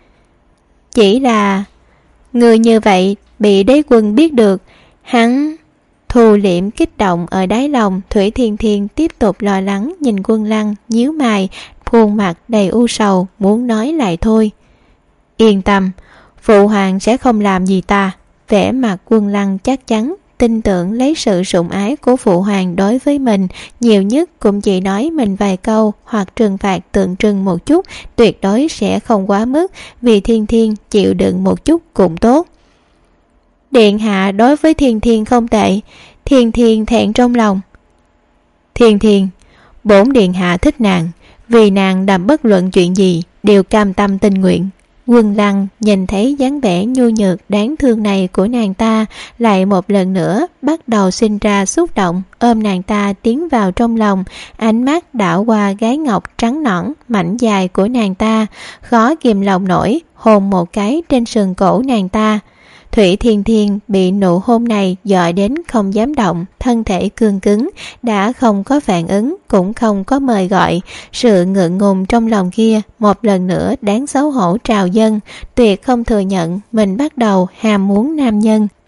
Chỉ là người như vậy bị đế quân biết được, hắn thu liệm kích động ở đáy lòng. Thủy Thiên Thiên tiếp tục lo lắng nhìn Quân Lăng, nhíu mày, khuôn mặt đầy u sầu, muốn nói lại thôi. Yên tâm, phụ hoàng sẽ không làm gì ta. Vẻ mặt Quân Lăng chắc chắn, tin tưởng lấy sự sủng ái của phụ hoàng đối với mình, nhiều nhất cũng chỉ nói mình vài câu hoặc trừng phạt tượng trưng một chút, tuyệt đối sẽ không quá mức, vì Thiên Thiên chịu đựng một chút cũng tốt. Điện hạ đối với Thiên Thiên không tệ. Thiên Thiên thẹn trong lòng. Thiên Thiên, bổn điện hạ thích nàng, vì nàng làm bất luận chuyện gì đều cam tâm tình nguyện. Quân Lăng nhìn thấy dáng vẻ nhu nhược đáng thương này của nàng ta, lại một lần nữa bắt đầu sinh ra xúc động, ôm nàng ta tiến vào trong lòng, ánh mắt đảo qua gái ngọc trắng nõn mảnh dài của nàng ta, khó kìm lòng nổi, hôn một cái trên sườn cổ nàng ta. Thủy Thiên Thiên bị nụ hôn này dọa đến không dám động, thân thể cương cứng, đã không có phản ứng, cũng không có mời gọi. Sự ngượng ngùng trong lòng kia một lần nữa đáng xấu hổ trào dâng, tuyệt không thừa nhận mình bắt đầu ham muốn nam nhân.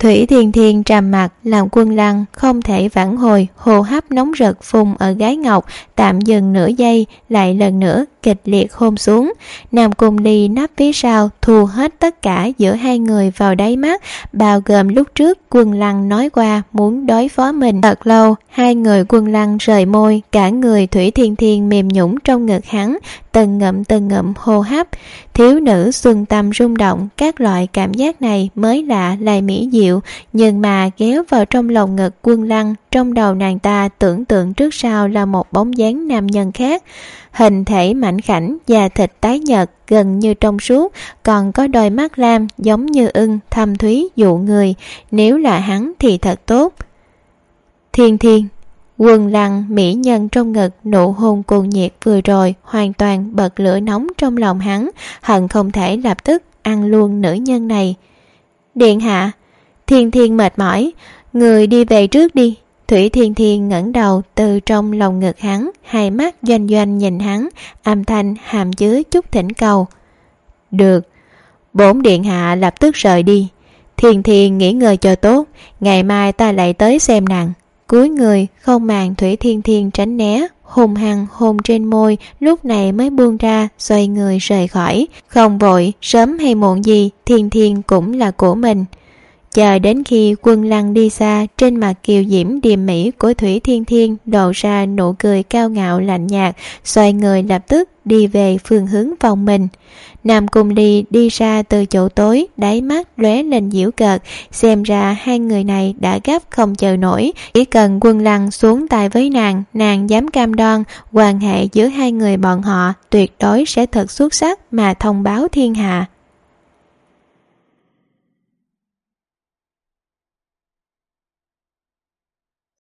Thủy Thiên Thiên trầm mặt làm Quân Lăng không thể vãn hồi, hô hấp nóng rực phun ở gái ngọc, tạm dừng nửa giây, lại lần nữa kịch liệt hôn xuống. Nam Cung Ly nấp phía sau, thu hết tất cả giữa hai người vào đáy mắt, bao gồm lúc trước Quân Lăng nói qua muốn đối phó mình. Thật lâu, hai người Quân Lăng rời môi, cả người Thủy Thiên Thiên mềm nhũn trong ngực hắn, từng ngụm hô hấp. Thiếu nữ xuân tâm rung động, các loại cảm giác này mới lạ lại mỹ diệu, nhưng mà kéo vào trong lồng ngực Quân Lăng, trong đầu nàng ta tưởng tượng trước sau là một bóng dáng nam nhân khác. Hình thể mảnh khảnh, da thịt tái nhợt, gần như trong suốt, còn có đôi mắt lam giống như ưng, thâm thúy dụ người. Nếu là hắn thì thật tốt. Thiên Thiên. Quân Lăng mỹ nhân trong ngực, nụ hôn cuồng nhiệt vừa rồi hoàn toàn bật lửa nóng trong lòng hắn, hận không thể lập tức ăn luôn nữ nhân này. Điện hạ. Thiên Thiên mệt mỏi, người đi về trước đi. Thủy Thiên Thiên ngẩng đầu từ trong lòng ngực hắn, hai mắt doanh doanh nhìn hắn, âm thanh hàm chứa chút thỉnh cầu. Được. Bổn điện hạ lập tức rời đi. Thiên Thiên nghỉ ngơi cho tốt, ngày mai ta lại tới xem nàng. Cúi người không màng Thủy Thiên Thiên tránh né, hung hăng hôn trên môi, lúc này mới buông ra, xoay người rời khỏi. Không vội, sớm hay muộn gì, Thiên Thiên cũng là của mình. Chờ đến khi Quân Lăng đi xa, trên mặt kiều diễm điềm mỹ của Thủy Thiên Thiên lộ ra nụ cười cao ngạo lạnh nhạt, xoay người lập tức đi về phương hướng phòng mình. Nam Cung Ly đi ra từ chỗ tối, đáy mắt lóe lên giễu cợt, xem ra hai người này đã gấp không chờ nổi. Chỉ cần Quân Lăng xuống tay với nàng dám cam đoan quan hệ giữa hai người bọn họ tuyệt đối sẽ thật xuất sắc mà thông báo thiên hạ.